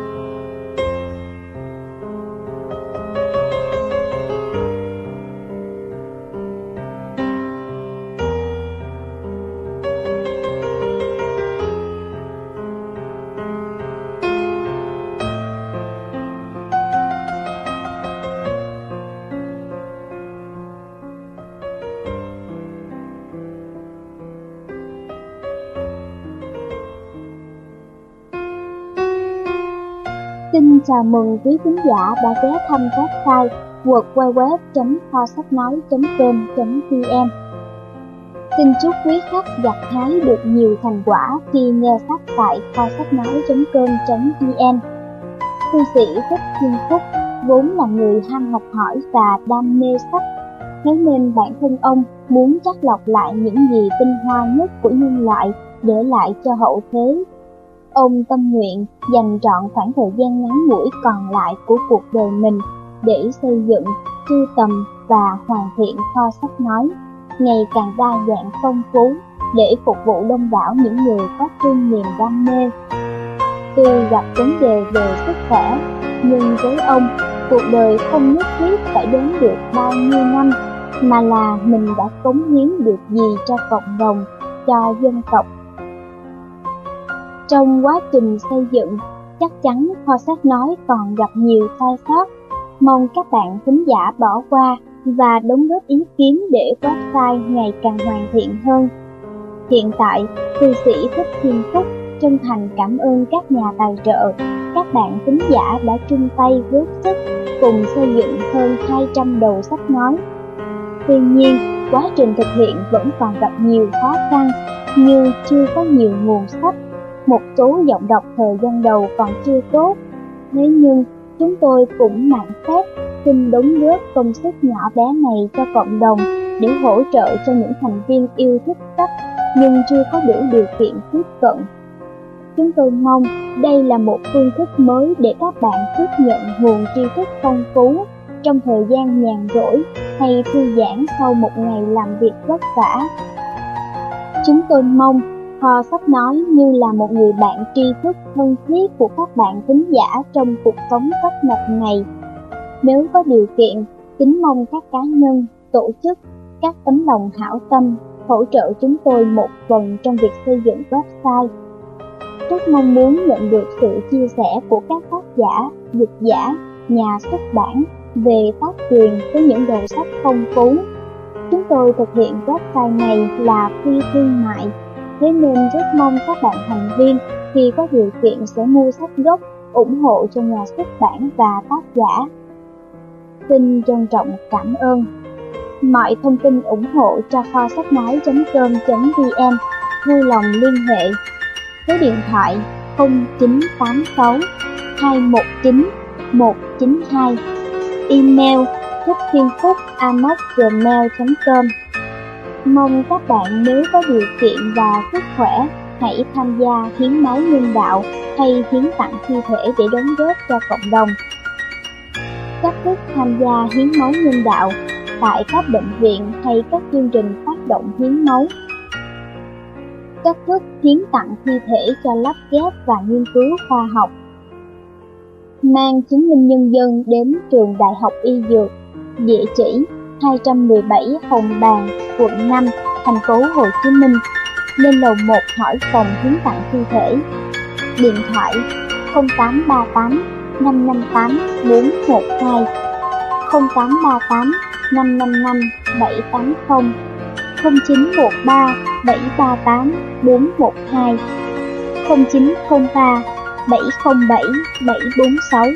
Xin chào mừng quý khán giả đã ghé thăm website www.kho-sách-nói.com.vn. Xin chúc quý khách gặt hái được nhiều thành quả khi nghe sách tại kho-sách-nói.com.vn. Thư sĩ Thích Thiên Phúc vốn là người ham học hỏi và đam mê sách, thế nên bản thân ông muốn chắt lọc lại những gì tinh hoa nhất của nhân loại để lại cho hậu thế. Ông tâm nguyện dành trọn khoảng thời gian ngắn ngủi còn lại của cuộc đời mình để xây dựng, sưu tầm và hoàn thiện kho sách nói ngày càng đa dạng phong phú, để phục vụ đông đảo những người có chung niềm đam mê. Tuy gặp vấn đề về sức khỏe, nhưng với ông, cuộc đời không nhất thiết phải đến được bao nhiêu năm, mà là mình đã cống hiến được gì cho cộng đồng, cho dân tộc. Trong quá trình xây dựng, chắc chắn kho sách nói còn gặp nhiều sai sót. Mong các bạn thính giả bỏ qua và đóng góp ý kiến để website ngày càng hoàn thiện hơn. Hiện tại, thư sĩ Thích Thiên Phúc chân thành cảm ơn các nhà tài trợ, các bạn thính giả đã chung tay góp sức cùng xây dựng hơn 200 đầu sách nói. Tuy nhiên, quá trình thực hiện vẫn còn gặp nhiều khó khăn, như chưa có nhiều nguồn sách, một số giọng đọc thời gian đầu còn chưa tốt. Thế nhưng, chúng tôi cũng mạn phép xin đóng góp công sức nhỏ bé này cho cộng đồng để hỗ trợ cho những thành viên yêu thích sách nhưng chưa có đủ điều kiện tiếp cận. Chúng tôi mong đây là một phương thức mới để các bạn tiếp nhận nguồn tri thức phong phú trong thời gian nhàn rỗi hay thư giãn sau một ngày làm việc vất vả. Chúng tôi mong kho sách nói như là một người bạn tri thức thân thiết của các bạn thính giả trong cuộc sống tấp nập này. Nếu có điều kiện, kính mong các cá nhân, tổ chức, các tấm lòng hảo tâm hỗ trợ chúng tôi một phần trong việc xây dựng website. Rất mong muốn nhận được sự chia sẻ của các tác giả, dịch giả, nhà xuất bản về tác quyền với những đầu sách phong phú. Chúng tôi thực hiện website này là phi thương mại, thế nên rất mong các bạn thành viên khi có điều kiện sẽ mua sách gốc, ủng hộ cho nhà xuất bản và tác giả. Xin trân trọng cảm ơn. Mọi thông tin ủng hộ cho kho sách nói.com.vn vui lòng liên hệ số điện thoại 0986 219 192, email thíchthuyênphúc@gmail.com. Mong các bạn nếu có điều kiện và sức khỏe hãy tham gia hiến máu nhân đạo hay hiến tặng thi thể để đóng góp cho cộng đồng. Cách thức tham gia hiến máu nhân đạo tại các bệnh viện hay các chương trình phát động hiến máu. Cách thức hiến tặng thi thể cho lắp ghép và nghiên cứu khoa học. Mang chứng minh nhân dân đến trường Đại học Y Dược, địa chỉ 217 Hồng Bàng, quận 5, thành phố Hồ Chí Minh, lên lầu 1 hỏi phòng hiến tặng thi thể. Điện thoại 0838 558 412, 0838 555 780, 0913 738 412, 0903 707 746.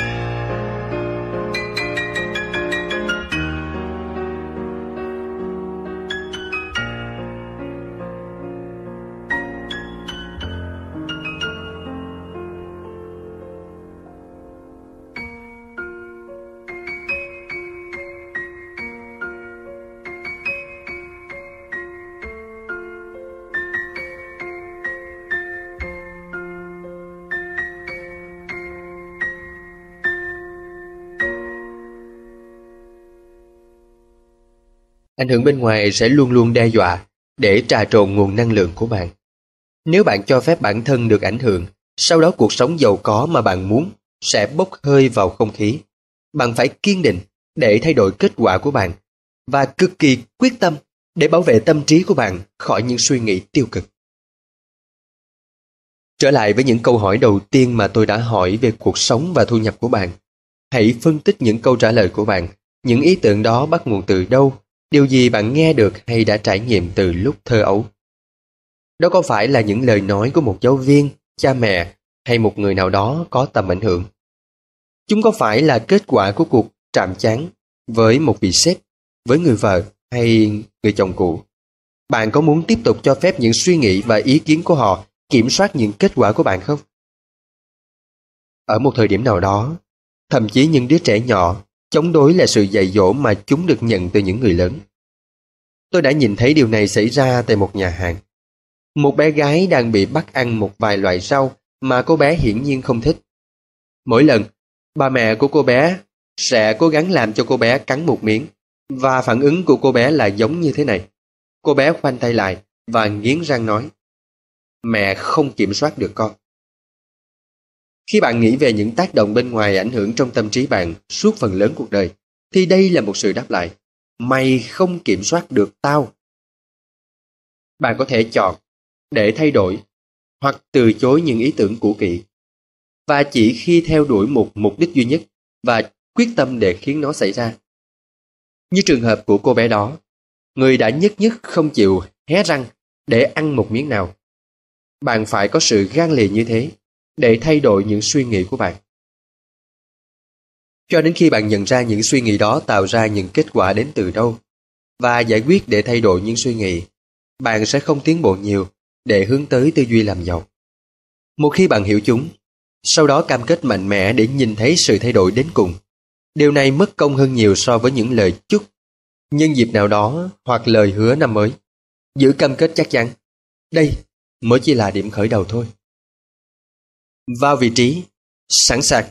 Ảnh hưởng bên ngoài sẽ luôn luôn đe dọa để trà trộn nguồn năng lượng của bạn. Nếu bạn cho phép bản thân được ảnh hưởng, sau đó cuộc sống giàu có mà bạn muốn sẽ bốc hơi vào không khí. Bạn phải kiên định để thay đổi kết quả của bạn và cực kỳ quyết tâm để bảo vệ tâm trí của bạn khỏi những suy nghĩ tiêu cực. Trở lại với những câu hỏi đầu tiên mà tôi đã hỏi về cuộc sống và thu nhập của bạn. Hãy phân tích những câu trả lời của bạn. Những ý tưởng đó bắt nguồn từ đâu? Điều gì bạn nghe được hay đã trải nghiệm từ lúc thơ ấu? Đó có phải là những lời nói của một giáo viên, cha mẹ hay một người nào đó có tầm ảnh hưởng? Chúng có phải là kết quả của cuộc chạm trán với một vị sếp, với người vợ hay người chồng cũ? Bạn có muốn tiếp tục cho phép những suy nghĩ và ý kiến của họ kiểm soát những kết quả của bạn không? Ở một thời điểm nào đó, thậm chí những đứa trẻ nhỏ chống đối là sự dạy dỗ mà chúng được nhận từ những người lớn. Tôi đã nhìn thấy điều này xảy ra tại một nhà hàng. Một bé gái đang bị bắt ăn một vài loại rau mà cô bé hiển nhiên không thích. Mỗi lần, bà mẹ của cô bé sẽ cố gắng làm cho cô bé cắn một miếng, và phản ứng của cô bé là giống như thế này. Cô bé khoanh tay lại và nghiến răng nói: mẹ không kiểm soát được con. Khi bạn nghĩ về những tác động bên ngoài ảnh hưởng trong tâm trí bạn suốt phần lớn cuộc đời, thì đây là một sự đáp lại: mày không kiểm soát được tao. Bạn có thể chọn để thay đổi hoặc từ chối những ý tưởng cũ kỹ, và chỉ khi theo đuổi một mục đích duy nhất và quyết tâm để khiến nó xảy ra. Như trường hợp của cô bé đó, người đã nhất nhất không chịu hé răng để ăn một miếng nào. Bạn phải có sự gan lì như thế để thay đổi những suy nghĩ của bạn. Cho đến khi bạn nhận ra những suy nghĩ đó tạo ra những kết quả đến từ đâu và giải quyết để thay đổi những suy nghĩ, bạn sẽ không tiến bộ nhiều để hướng tới tư duy làm giàu. Một khi bạn hiểu chúng, sau đó cam kết mạnh mẽ để nhìn thấy sự thay đổi đến cùng. Điều này mất công hơn nhiều so với những lời chúc nhân dịp nào đó hoặc lời hứa năm mới. Giữ cam kết chắc chắn. Đây mới chỉ là điểm khởi đầu thôi. Vào vị trí, sẵn sàng.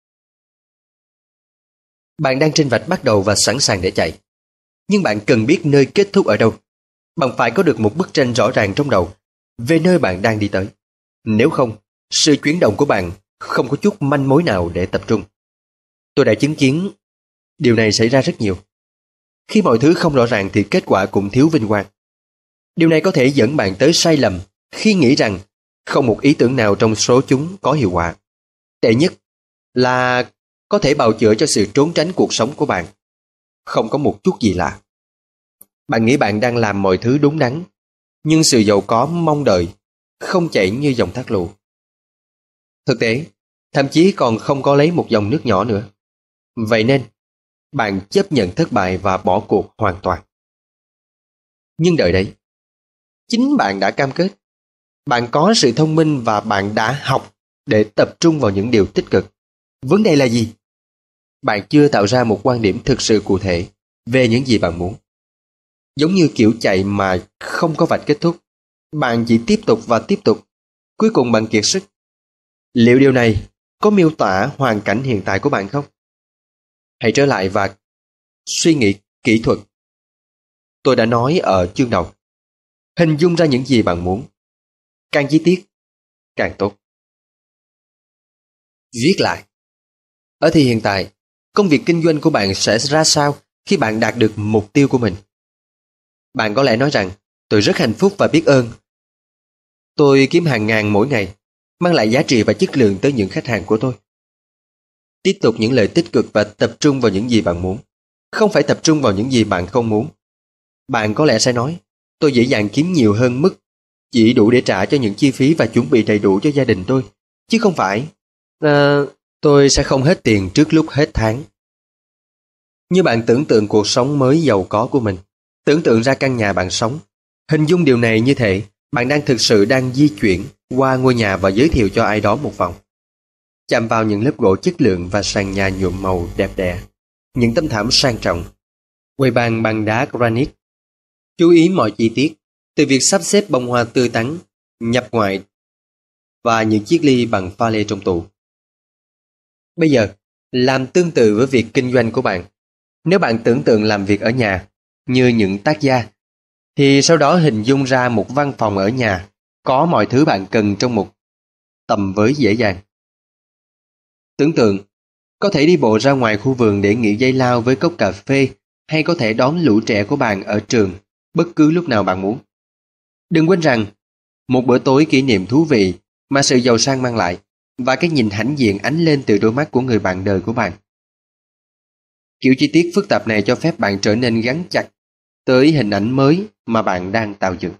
Bạn đang trên vạch bắt đầu và sẵn sàng để chạy. Nhưng bạn cần biết nơi kết thúc ở đâu. Bạn phải có được một bức tranh rõ ràng trong đầu về nơi bạn đang đi tới. Nếu không, sự chuyển động của bạn không có chút manh mối nào để tập trung. Tôi đã chứng kiến điều này xảy ra rất nhiều. Khi mọi thứ không rõ ràng thì kết quả cũng thiếu vinh quang. Điều này có thể dẫn bạn tới sai lầm khi nghĩ rằng không một ý tưởng nào trong số chúng có hiệu quả. Tệ nhất là có thể bào chữa cho sự trốn tránh cuộc sống của bạn. Không có một chút gì lạ. Bạn nghĩ bạn đang làm mọi thứ đúng đắn, nhưng sự giàu có mong đợi không chảy như dòng thác lũ. Thực tế, thậm chí còn không có lấy một dòng nước nhỏ nữa. Vậy nên, bạn chấp nhận thất bại và bỏ cuộc hoàn toàn. Nhưng đợi đấy, chính bạn đã cam kết. Bạn có sự thông minh và bạn đã học để tập trung vào những điều tích cực. Vấn đề là gì? Bạn chưa tạo ra một quan điểm thực sự cụ thể về những gì bạn muốn. Giống như kiểu chạy mà không có vạch kết thúc. Bạn chỉ tiếp tục và tiếp tục. Cuối cùng bạn kiệt sức. Liệu điều này có miêu tả hoàn cảnh hiện tại của bạn không? Hãy trở lại và suy nghĩ kỹ thuật. Tôi đã nói ở chương đầu. Hình dung ra những gì bạn muốn. Càng chi tiết, càng tốt. Viết lại. Ở thì hiện tại, công việc kinh doanh của bạn sẽ ra sao khi bạn đạt được mục tiêu của mình? Bạn có lẽ nói rằng, tôi rất hạnh phúc và biết ơn. Tôi kiếm hàng ngàn mỗi ngày, mang lại giá trị và chất lượng tới những khách hàng của tôi. Tiếp tục những lời tích cực và tập trung vào những gì bạn muốn. Không phải tập trung vào những gì bạn không muốn. Bạn có lẽ sẽ nói, tôi dễ dàng kiếm nhiều hơn mức chỉ đủ để trả cho những chi phí và chuẩn bị đầy đủ cho gia đình tôi. Chứ không phải, tôi sẽ không hết tiền trước lúc hết tháng. Như bạn tưởng tượng cuộc sống mới giàu có của mình, tưởng tượng ra căn nhà bạn sống. Hình dung điều này như thể bạn đang thực sự đang di chuyển qua ngôi nhà và giới thiệu cho ai đó một vòng. Chạm vào những lớp gỗ chất lượng và sàn nhà nhuộm màu đẹp đẽ, những tấm thảm sang trọng, quầy bàn bằng đá granite. Chú ý mọi chi tiết, từ việc sắp xếp bông hoa tươi tắn, nhập ngoại và những chiếc ly bằng pha lê trong tủ. Bây giờ, làm tương tự với việc kinh doanh của bạn. Nếu bạn tưởng tượng làm việc ở nhà, như những tác gia, thì sau đó hình dung ra một văn phòng ở nhà, có mọi thứ bạn cần trong một tầm với dễ dàng. Tưởng tượng, có thể đi bộ ra ngoài khu vườn để nghỉ giải lao với cốc cà phê, hay có thể đón lũ trẻ của bạn ở trường bất cứ lúc nào bạn muốn. Đừng quên rằng, một bữa tối kỷ niệm thú vị mà sự giàu sang mang lại, và cái nhìn hãnh diện ánh lên từ đôi mắt của người bạn đời của bạn. Kiểu chi tiết phức tạp này cho phép bạn trở nên gắn chặt tới hình ảnh mới mà bạn đang tạo dựng.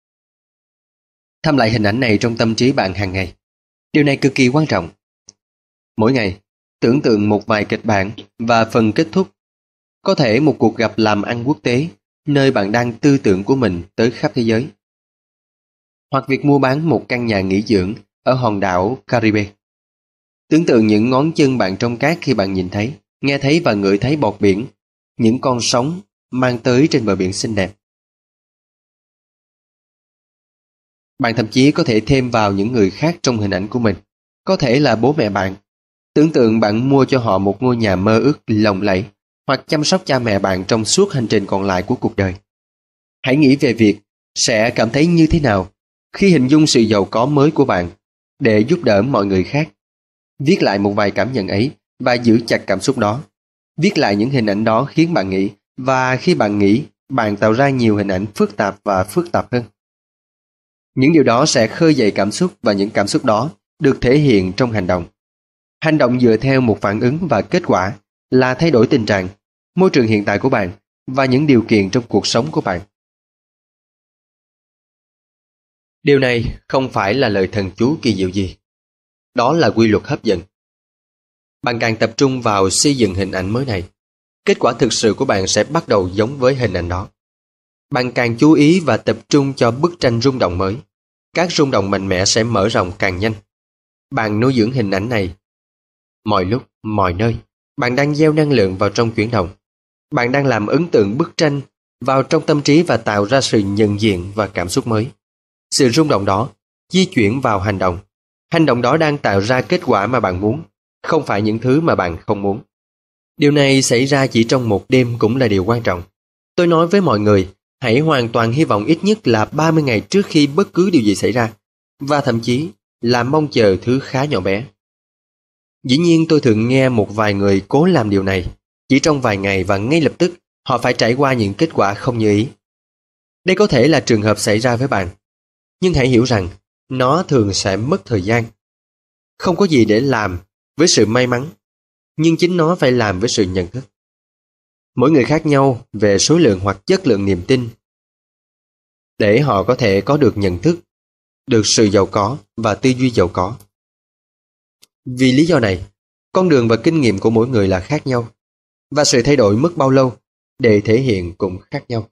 Thăm lại hình ảnh này trong tâm trí bạn hàng ngày. Điều này cực kỳ quan trọng. Mỗi ngày, tưởng tượng một vài kịch bản và phần kết thúc. Có thể một cuộc gặp làm ăn quốc tế, nơi bạn đang tư tưởng của mình tới khắp thế giới. Hoặc việc mua bán một căn nhà nghỉ dưỡng ở hòn đảo Caribe. Tưởng tượng những ngón chân bạn trong cát khi bạn nhìn thấy, nghe thấy và ngửi thấy bọt biển, những con sóng mang tới trên bờ biển xinh đẹp. Bạn thậm chí có thể thêm vào những người khác trong hình ảnh của mình. Có thể là bố mẹ bạn. Tưởng tượng bạn mua cho họ một ngôi nhà mơ ước lộng lẫy, hoặc chăm sóc cha mẹ bạn trong suốt hành trình còn lại của cuộc đời. Hãy nghĩ về việc sẽ cảm thấy như thế nào khi hình dung sự giàu có mới của bạn để giúp đỡ mọi người khác. Viết lại một vài cảm nhận ấy và giữ chặt cảm xúc đó. Viết lại những hình ảnh đó khiến bạn nghĩ, và khi bạn nghĩ, bạn tạo ra nhiều hình ảnh phức tạp và phức tạp hơn. Những điều đó sẽ khơi dậy cảm xúc, và những cảm xúc đó được thể hiện trong hành động. Hành động dựa theo một phản ứng và kết quả là thay đổi tình trạng, môi trường hiện tại của bạn và những điều kiện trong cuộc sống của bạn. Điều này không phải là lời thần chú kỳ diệu gì. Đó là quy luật hấp dẫn. Bạn càng tập trung vào xây dựng hình ảnh mới này, kết quả thực sự của bạn sẽ bắt đầu giống với hình ảnh đó. Bạn càng chú ý và tập trung cho bức tranh rung động mới, các rung động mạnh mẽ sẽ mở rộng càng nhanh. Bạn nuôi dưỡng hình ảnh này. Mọi lúc, mọi nơi, bạn đang gieo năng lượng vào trong chuyển động. Bạn đang làm ấn tượng bức tranh vào trong tâm trí và tạo ra sự nhận diện và cảm xúc mới. Sự rung động đó di chuyển vào hành động. Hành động đó đang tạo ra kết quả mà bạn muốn, không phải những thứ mà bạn không muốn. Điều này xảy ra chỉ trong một đêm cũng là điều quan trọng. Tôi nói với mọi người, hãy hoàn toàn hy vọng ít nhất là 30 ngày trước khi bất cứ điều gì xảy ra, và thậm chí là mong chờ thứ khá nhỏ bé. Dĩ nhiên tôi thường nghe một vài người cố làm điều này, chỉ trong vài ngày và ngay lập tức họ phải trải qua những kết quả không như ý. Đây có thể là trường hợp xảy ra với bạn, nhưng hãy hiểu rằng nó thường sẽ mất thời gian. Không có gì để làm với sự may mắn, nhưng chính nó phải làm với sự nhận thức. Mỗi người khác nhau về số lượng hoặc chất lượng niềm tin để họ có thể có được nhận thức, được sự giàu có và tư duy giàu có. Vì lý do này, con đường và kinh nghiệm của mỗi người là khác nhau, và sự thay đổi mất bao lâu để thể hiện cũng khác nhau.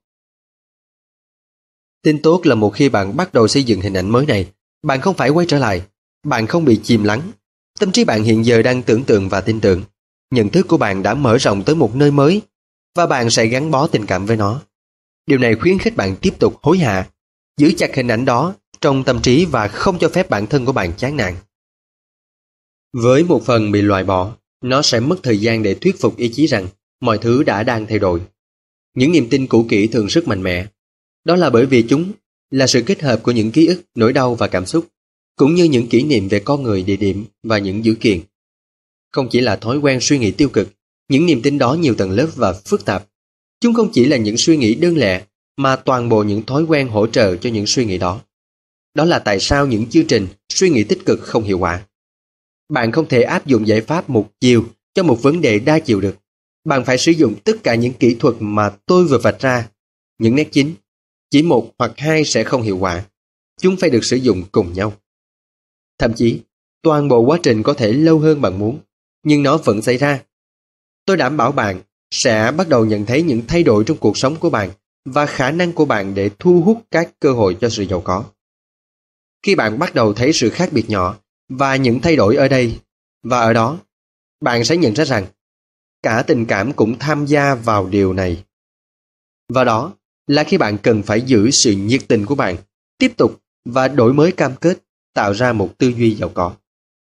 Tin tốt là một khi bạn bắt đầu xây dựng hình ảnh mới này, bạn không phải quay trở lại, bạn không bị chìm lắng. Tâm trí bạn hiện giờ đang tưởng tượng và tin tưởng. Nhận thức của bạn đã mở rộng tới một nơi mới, và bạn sẽ gắn bó tình cảm với nó. Điều này khuyến khích bạn tiếp tục hối hả, giữ chặt hình ảnh đó trong tâm trí và không cho phép bản thân của bạn chán nản. Với một phần bị loại bỏ, nó sẽ mất thời gian để thuyết phục ý chí rằng mọi thứ đang thay đổi. Những niềm tin cũ kỹ thường rất mạnh mẽ. Đó là bởi vì chúng là sự kết hợp của những ký ức, nỗi đau và cảm xúc, cũng như những kỷ niệm về con người, địa điểm và những dữ kiện. Không chỉ là thói quen suy nghĩ tiêu cực, những niềm tin đó nhiều tầng lớp và phức tạp. Chúng không chỉ là những suy nghĩ đơn lẻ, mà toàn bộ những thói quen hỗ trợ cho những suy nghĩ đó. Đó là tại sao những chương trình suy nghĩ tích cực không hiệu quả. Bạn không thể áp dụng giải pháp một chiều cho một vấn đề đa chiều được. Bạn phải sử dụng tất cả những kỹ thuật mà tôi vừa vạch ra. Những nét chính, chỉ một hoặc hai sẽ không hiệu quả. Chúng phải được sử dụng cùng nhau. Thậm chí, toàn bộ quá trình có thể lâu hơn bạn muốn, nhưng nó vẫn xảy ra. Tôi đảm bảo bạn sẽ bắt đầu nhận thấy những thay đổi trong cuộc sống của bạn và khả năng của bạn để thu hút các cơ hội cho sự giàu có. Khi bạn bắt đầu thấy sự khác biệt nhỏ và những thay đổi ở đây và ở đó, bạn sẽ nhận ra rằng cả tình cảm cũng tham gia vào điều này. Và đó là khi bạn cần phải giữ sự nhiệt tình của bạn, tiếp tục và đổi mới cam kết, tạo ra một tư duy giàu có.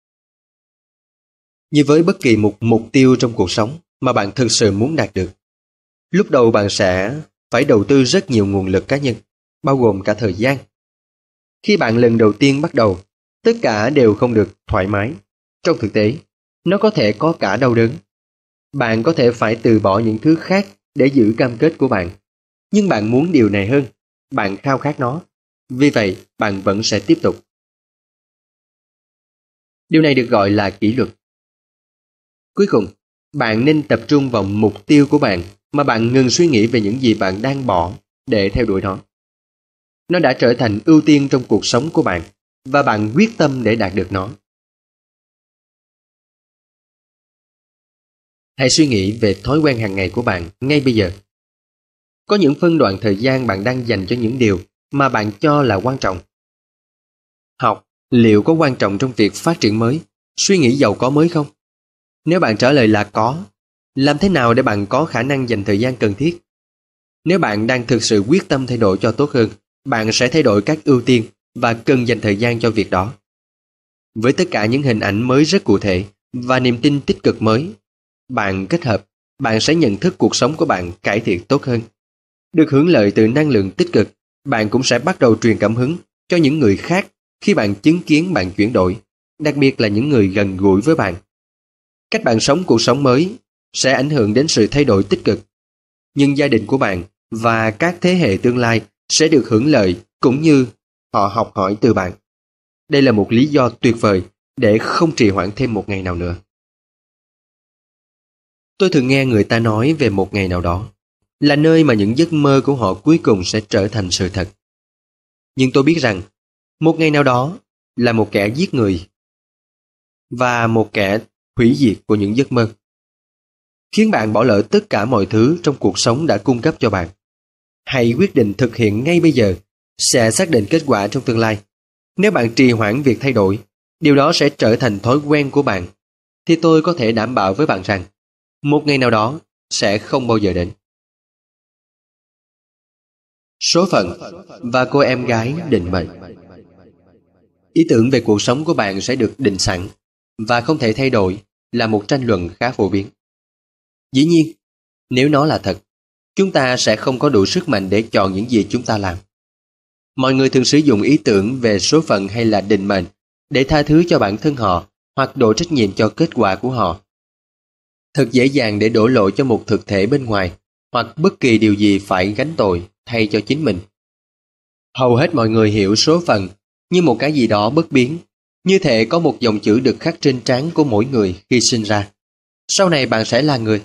Như với bất kỳ một mục tiêu trong cuộc sống mà bạn thực sự muốn đạt được, lúc đầu bạn sẽ phải đầu tư rất nhiều nguồn lực cá nhân, bao gồm cả thời gian. Khi bạn lần đầu tiên bắt đầu, tất cả đều không được thoải mái. Trong thực tế, nó có thể có cả đau đớn. Bạn có thể phải từ bỏ những thứ khác để giữ cam kết của bạn. Nhưng bạn muốn điều này hơn, bạn khao khát nó. Vì vậy, bạn vẫn sẽ tiếp tục. Điều này được gọi là kỷ luật. Cuối cùng, bạn nên tập trung vào mục tiêu của bạn mà bạn ngừng suy nghĩ về những gì bạn đang bỏ để theo đuổi nó. Nó đã trở thành ưu tiên trong cuộc sống của bạn và bạn quyết tâm để đạt được nó. Hãy suy nghĩ về thói quen hàng ngày của bạn ngay bây giờ. Có những phân đoạn thời gian bạn đang dành cho những điều mà bạn cho là quan trọng. Học liệu có quan trọng trong việc phát triển mới, suy nghĩ giàu có mới không? Nếu bạn trả lời là có, làm thế nào để bạn có khả năng dành thời gian cần thiết? Nếu bạn đang thực sự quyết tâm thay đổi cho tốt hơn, bạn sẽ thay đổi các ưu tiên và cần dành thời gian cho việc đó. Với tất cả những hình ảnh mới rất cụ thể và niềm tin tích cực mới, bạn kết hợp, bạn sẽ nhận thức cuộc sống của bạn cải thiện tốt hơn. Được hưởng lợi từ năng lượng tích cực bạn cũng sẽ bắt đầu truyền cảm hứng cho những người khác khi bạn chứng kiến bạn chuyển đổi, đặc biệt là những người gần gũi với bạn. Cách bạn sống cuộc sống mới sẽ ảnh hưởng đến sự thay đổi tích cực, nhưng gia đình của bạn và các thế hệ tương lai sẽ được hưởng lợi cũng như họ học hỏi từ bạn. Đây là một lý do tuyệt vời để không trì hoãn thêm một ngày nào nữa. Tôi thường nghe người ta nói về một ngày nào đó là nơi mà những giấc mơ của họ cuối cùng sẽ trở thành sự thật. Nhưng tôi biết rằng một ngày nào đó là một kẻ giết người và một kẻ hủy diệt của những giấc mơ, khiến bạn bỏ lỡ tất cả mọi thứ trong cuộc sống đã cung cấp cho bạn. Hãy quyết định thực hiện ngay bây giờ, sẽ xác định kết quả trong tương lai. Nếu bạn trì hoãn việc thay đổi, điều đó sẽ trở thành thói quen của bạn, thì tôi có thể đảm bảo với bạn rằng một ngày nào đó sẽ không bao giờ đến. Số phận và cô em gái định mệnh. Ý tưởng về cuộc sống của bạn sẽ được định sẵn và không thể thay đổi là một tranh luận khá phổ biến. Dĩ nhiên, nếu nó là thật, chúng ta sẽ không có đủ sức mạnh để chọn những gì chúng ta làm. Mọi người thường sử dụng ý tưởng về số phận hay là định mệnh để tha thứ cho bản thân họ hoặc đổ trách nhiệm cho kết quả của họ. Thật dễ dàng để đổ lỗi cho một thực thể bên ngoài hoặc bất kỳ điều gì phải gánh tội thay cho chính mình. Hầu hết mọi người hiểu số phận như một cái gì đó bất biến, như thể có một dòng chữ được khắc trên trán của mỗi người khi sinh ra. Sau này bạn sẽ là người.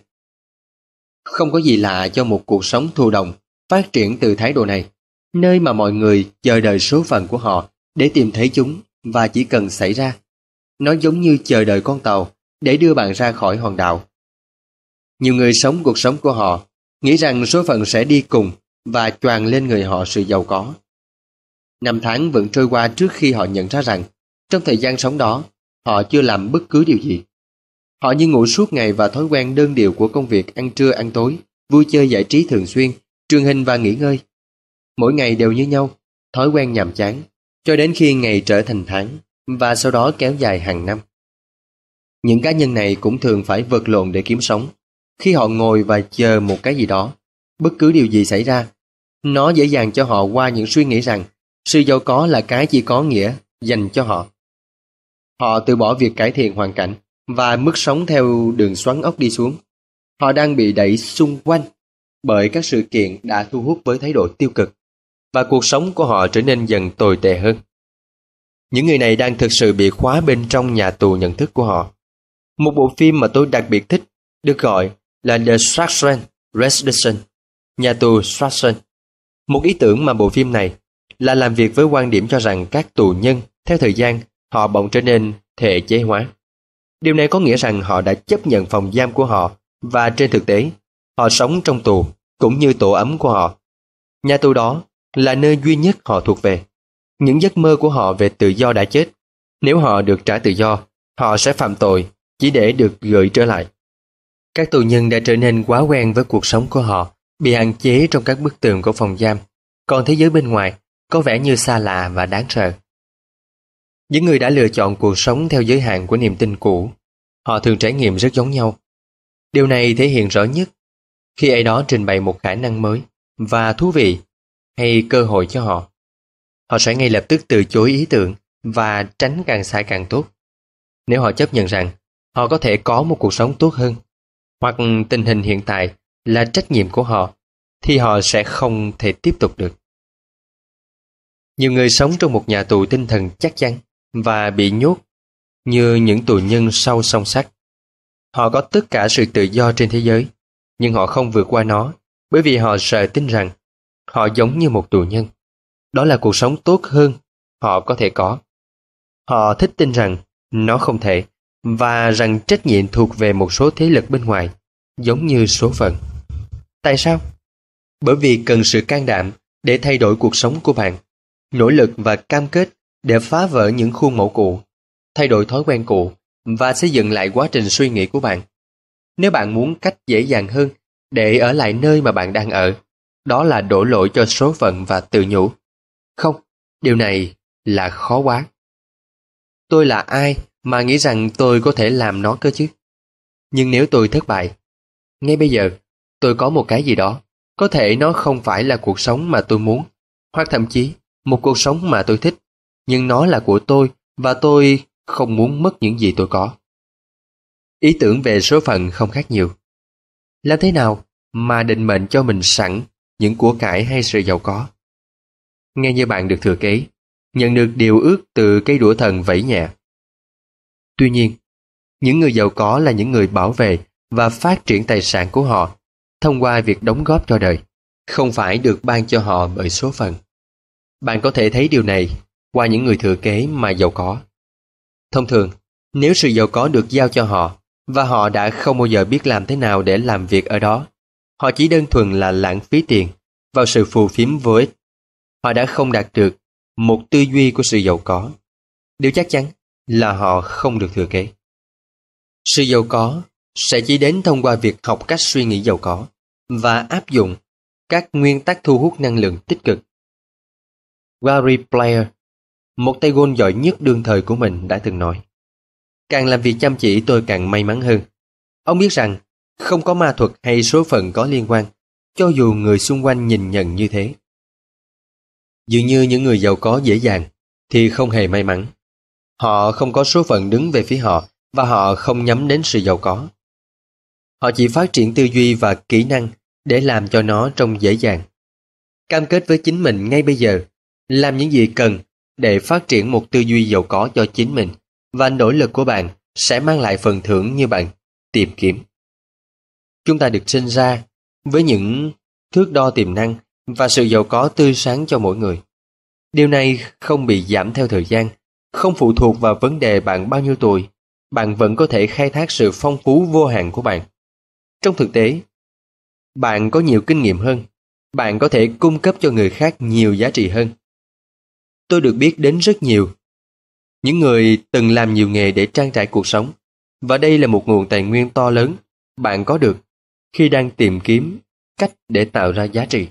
Không có gì lạ cho một cuộc sống thụ động phát triển từ thái độ này, nơi mà mọi người chờ đợi số phận của họ để tìm thấy chúng và chỉ cần xảy ra. Nó giống như chờ đợi con tàu để đưa bạn ra khỏi hòn đảo. Nhiều người sống cuộc sống của họ, nghĩ rằng số phận sẽ đi cùng và choàng lên người họ sự giàu có. Năm tháng vẫn trôi qua trước khi họ nhận ra rằng trong thời gian sống đó, họ chưa làm bất cứ điều gì. Họ như ngủ suốt ngày và thói quen đơn điệu của công việc ăn trưa ăn tối, vui chơi giải trí thường xuyên, truyền hình và nghỉ ngơi. Mỗi ngày đều như nhau, thói quen nhàm chán, cho đến khi ngày trở thành tháng và sau đó kéo dài hàng năm. Những cá nhân này cũng thường phải vật lộn để kiếm sống. Khi họ ngồi và chờ một cái gì đó, bất cứ điều gì xảy ra, nó dễ dàng cho họ qua những suy nghĩ rằng sự giàu có là cái chỉ có nghĩa dành cho họ. Họ từ bỏ việc cải thiện hoàn cảnh và mức sống theo đường xoắn ốc đi xuống. Họ đang bị đẩy xung quanh bởi các sự kiện đã thu hút với thái độ tiêu cực, và cuộc sống của họ trở nên dần tồi tệ hơn. Những người này đang thực sự bị khóa bên trong nhà tù nhận thức của họ. Một bộ phim mà tôi đặc biệt thích được gọi là The Shawshank Redemption, nhà tù Shawshank. Một ý tưởng mà bộ phim này là làm việc với quan điểm cho rằng các tù nhân theo thời gian họ bỗng trở nên thể chế hóa. Điều này có nghĩa rằng họ đã chấp nhận phòng giam của họ và trên thực tế họ sống trong tù cũng như tổ ấm của họ. Nhà tù đó là nơi duy nhất họ thuộc về. Những giấc mơ của họ về tự do đã chết. Nếu họ được trả tự do, họ sẽ phạm tội chỉ để được gửi trở lại. Các tù nhân đã trở nên quá quen với cuộc sống của họ, bị hạn chế trong các bức tường của phòng giam, còn thế giới bên ngoài có vẻ như xa lạ và đáng sợ. Những người đã lựa chọn cuộc sống theo giới hạn của niềm tin cũ, họ thường trải nghiệm rất giống nhau. Điều này thể hiện rõ nhất khi ai đó trình bày một khả năng mới và thú vị hay cơ hội cho họ. Họ sẽ ngay lập tức từ chối ý tưởng và tránh càng xa càng tốt. Nếu họ chấp nhận rằng họ có thể có một cuộc sống tốt hơn, hoặc tình hình hiện tại là trách nhiệm của họ, thì họ sẽ không thể tiếp tục được. Nhiều người sống trong một nhà tù tinh thần chắc chắn và bị nhốt như những tù nhân sau song sắt. Họ có tất cả sự tự do trên thế giới, nhưng họ không vượt qua nó bởi vì họ sợ tin rằng họ giống như một tù nhân. Đó là cuộc sống tốt hơn họ có thể có. Họ thích tin rằng nó không thể, và rằng trách nhiệm thuộc về một số thế lực bên ngoài, giống như số phận. Tại sao? Bởi vì cần sự can đảm để thay đổi cuộc sống của bạn, nỗ lực và cam kết để phá vỡ những khuôn mẫu cũ, thay đổi thói quen cũ và xây dựng lại quá trình suy nghĩ của bạn. Nếu bạn muốn cách dễ dàng hơn để ở lại nơi mà bạn đang ở, đó là đổ lỗi cho số phận và tự nhủ: không, điều này là khó quá. Tôi là ai mà nghĩ rằng tôi có thể làm nó cơ chứ? Nhưng nếu tôi thất bại, ngay bây giờ tôi có một cái gì đó, có thể nó không phải là cuộc sống mà tôi muốn, Hoặc thậm chí một cuộc sống mà tôi thích, nhưng nó là của tôi và tôi không muốn mất những gì tôi có. Ý tưởng về số phận không khác nhiều. Làm thế nào mà định mệnh cho mình sẵn những của cải hay sự giàu có? Nghe như bạn được thừa kế, nhận được điều ước từ cây đũa thần vẫy nhẹ. Tuy nhiên, những người giàu có là những người bảo vệ và phát triển tài sản của họ thông qua việc đóng góp cho đời, không phải được ban cho họ bởi số phận. Bạn có thể thấy điều này qua những người thừa kế mà giàu có. Thông thường, nếu sự giàu có được giao cho họ và họ đã không bao giờ biết làm thế nào để làm việc ở đó, họ chỉ đơn thuần là lãng phí tiền vào sự phù phiếm vô ích. Họ đã không đạt được một tư duy của sự giàu có. Điều chắc chắn là họ không được thừa kế. Sự giàu có sẽ chỉ đến thông qua việc học cách suy nghĩ giàu có và áp dụng các nguyên tắc thu hút năng lượng tích cực. Gary Player, một tay golf giỏi nhất đương thời của mình, đã từng nói: càng làm việc chăm chỉ tôi càng may mắn hơn. Ông biết rằng không có ma thuật hay số phận có liên quan, cho dù người xung quanh nhìn nhận như thế. Dường như những người giàu có dễ dàng thì không hề may mắn. Họ không có số phận đứng về phía họ và họ không nhắm đến sự giàu có. Họ chỉ phát triển tư duy và kỹ năng để làm cho nó trông dễ dàng. Cam kết với chính mình ngay bây giờ, làm những gì cần để phát triển một tư duy giàu có cho chính mình, và nỗ lực của bạn sẽ mang lại phần thưởng như bạn tìm kiếm. Chúng ta được sinh ra với những thước đo tiềm năng và sự giàu có tươi sáng cho mỗi người. Điều này không bị giảm theo thời gian, không phụ thuộc vào vấn đề bạn bao nhiêu tuổi. Bạn vẫn có thể khai thác sự phong phú vô hạn của bạn. Trong thực tế, bạn có nhiều kinh nghiệm hơn. Bạn có thể cung cấp cho người khác nhiều giá trị hơn. Tôi được biết đến rất nhiều những người từng làm nhiều nghề để trang trải cuộc sống, và đây là một nguồn tài nguyên to lớn bạn có được khi đang tìm kiếm cách để tạo ra giá trị.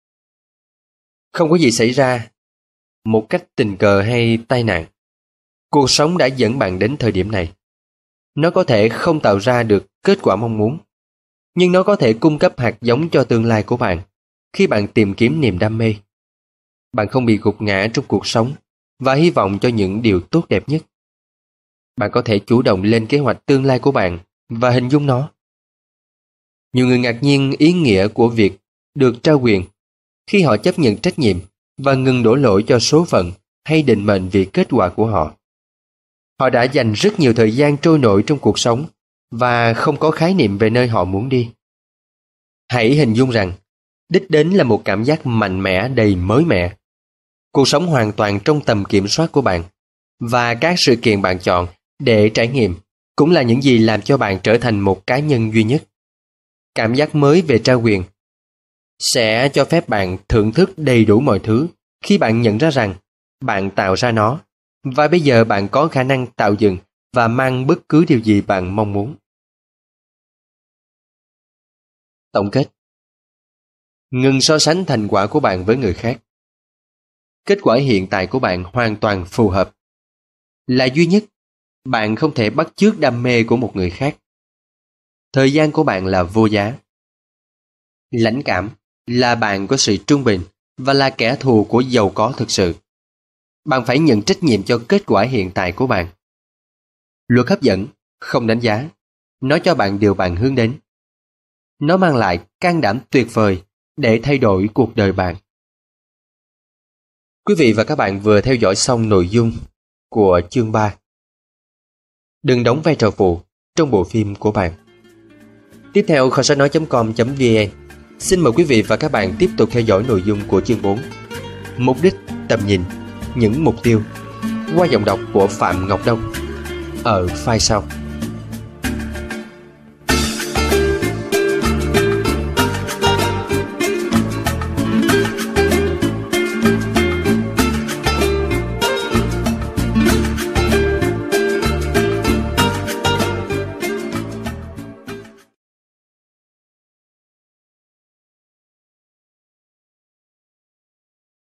Không có gì xảy ra một cách tình cờ hay tai nạn. Cuộc sống đã dẫn bạn đến thời điểm này. Nó có thể không tạo ra được kết quả mong muốn, nhưng nó có thể cung cấp hạt giống cho tương lai của bạn khi bạn tìm kiếm niềm đam mê. Bạn không bị gục ngã trong cuộc sống và hy vọng cho những điều tốt đẹp nhất. Bạn có thể chủ động lên kế hoạch tương lai của bạn và hình dung nó. Nhiều người ngạc nhiên ý nghĩa của việc được trao quyền khi họ chấp nhận trách nhiệm và ngừng đổ lỗi cho số phận hay định mệnh vì kết quả của họ. Họ đã dành rất nhiều thời gian trôi nổi trong cuộc sống và không có khái niệm về nơi họ muốn đi. Hãy hình dung rằng đích đến là một cảm giác mạnh mẽ đầy mới mẻ. Cuộc sống hoàn toàn trong tầm kiểm soát của bạn, và các sự kiện bạn chọn để trải nghiệm cũng là những gì làm cho bạn trở thành một cá nhân duy nhất. Cảm giác mới về trao quyền sẽ cho phép bạn thưởng thức đầy đủ mọi thứ khi bạn nhận ra rằng bạn tạo ra nó, và bây giờ bạn có khả năng tạo dựng và mang bất cứ điều gì bạn mong muốn. Tổng kết: ngừng so sánh thành quả của bạn với người khác. Kết quả hiện tại của bạn hoàn toàn phù hợp, là duy nhất. Bạn không thể bắt chước đam mê của một người khác. Thời gian của bạn là vô giá. Lãnh cảm là bạn của sự trung bình và là kẻ thù của giàu có thực sự. Bạn phải nhận trách nhiệm cho kết quả hiện tại của bạn. Luật hấp dẫn không đánh giá, nó cho bạn điều bạn hướng đến. Nó mang lại can đảm tuyệt vời để thay đổi cuộc đời bạn. Quý vị và các bạn vừa theo dõi xong nội dung của chương 3. Đừng đóng vai trò phụ trong bộ phim của bạn. Tiếp theo, kho sách nói.com.vn xin mời quý vị và các bạn tiếp tục theo dõi nội dung của chương 4. Mục đích, tầm nhìn, những mục tiêu, qua giọng đọc của Phạm Ngọc Đông ở file sau.